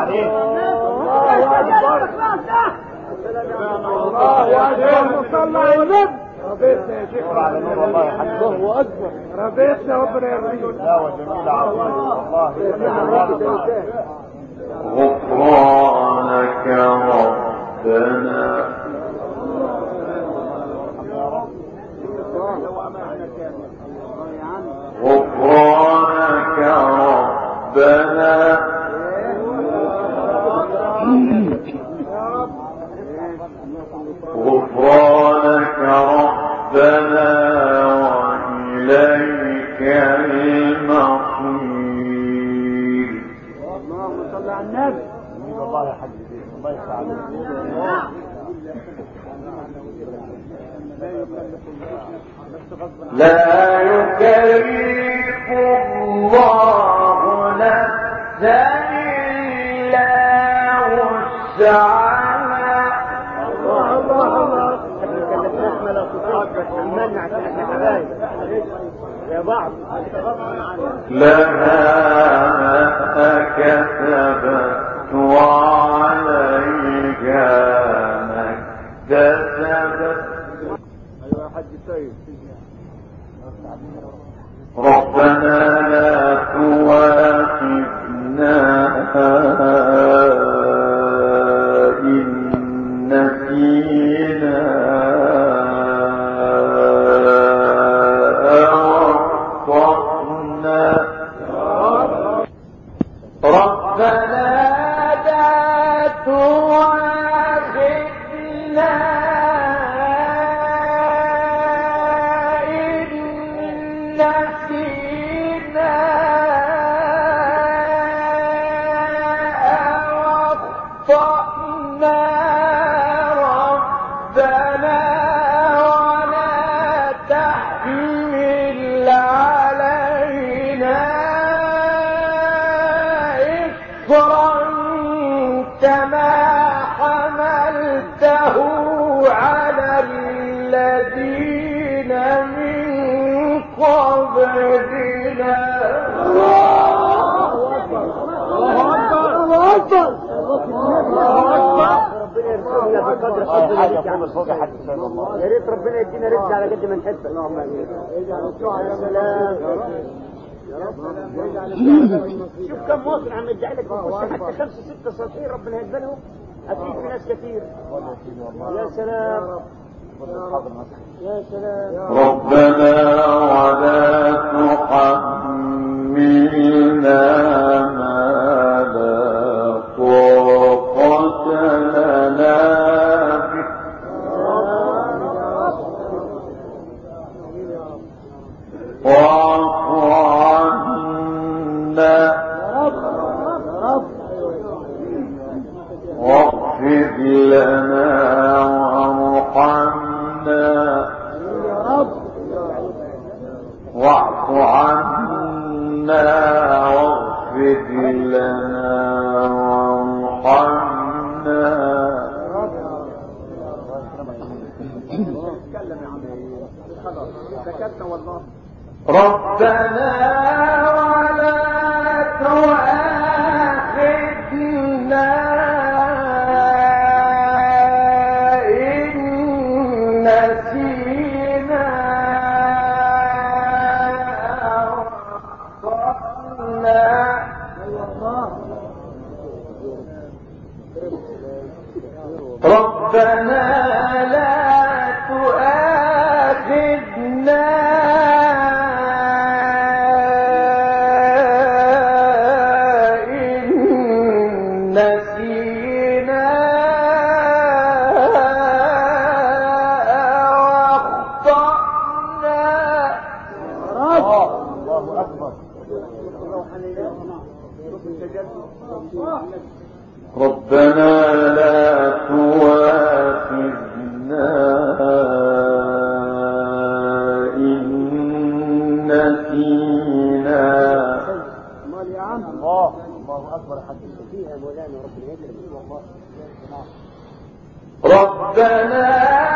عليك. الله اكبر الله اكبر. صلى على النبي. ربيتنا يا شيخ على نور والله يا حاج. الله اكبر. ربيتنا ربنا يرضيك. لا وجميل عظيم والله. غفرانك ربنا غفرانك ربنا غفرانك ربنا وإليك المصير. اللهم صل على النبي. الله يا حاج الله يسعدك. لا يكلف الله نفسا إلا وسعها. الله الله الله. كلفنا لا تصدق المنع عشان احنا حبايب يا بعض. لها ما كسبت وعليها ما اكتسبت. ايوه يا حاج سيد. ربنا لا تواخذنا إن نسينا أو أخطأنا. ربنا لا تواخذنا إن نسينا أو أخطأنا. ربنا ولا تحمل علينا إصرا كما حملته على الذين من قبلنا. الله اكبر. الله اكبر. ربنا يرزقنا بقدر حاجه فوق حد سيد الله. يا ريت ربنا يدينا رزق على قد ما نحب. اللهم امين. يا سلام شوف كم مواطن عم يدعي لك بخش حتى 5-6 صالحين ربنا يقبلهم. اكيد في ناس كثير. يا سلام يا سلام. ربنا ولا تحملنا ما لا طاقة لنا به. واعف عنا واغفر لنا وارحمنا. واعف عنا واغفر لنا وارحمنا. ربنا ولا تؤاخذنا إن نسينا أو أخطأنا. ربنا لا تؤاخذنا إن نسينا أو أخطأنا. الله اكبر. ربنا لا تواخذنا إن نسينا. الله اكبر. حتى فيها مولانا ربنا يكرمك والله. ربنا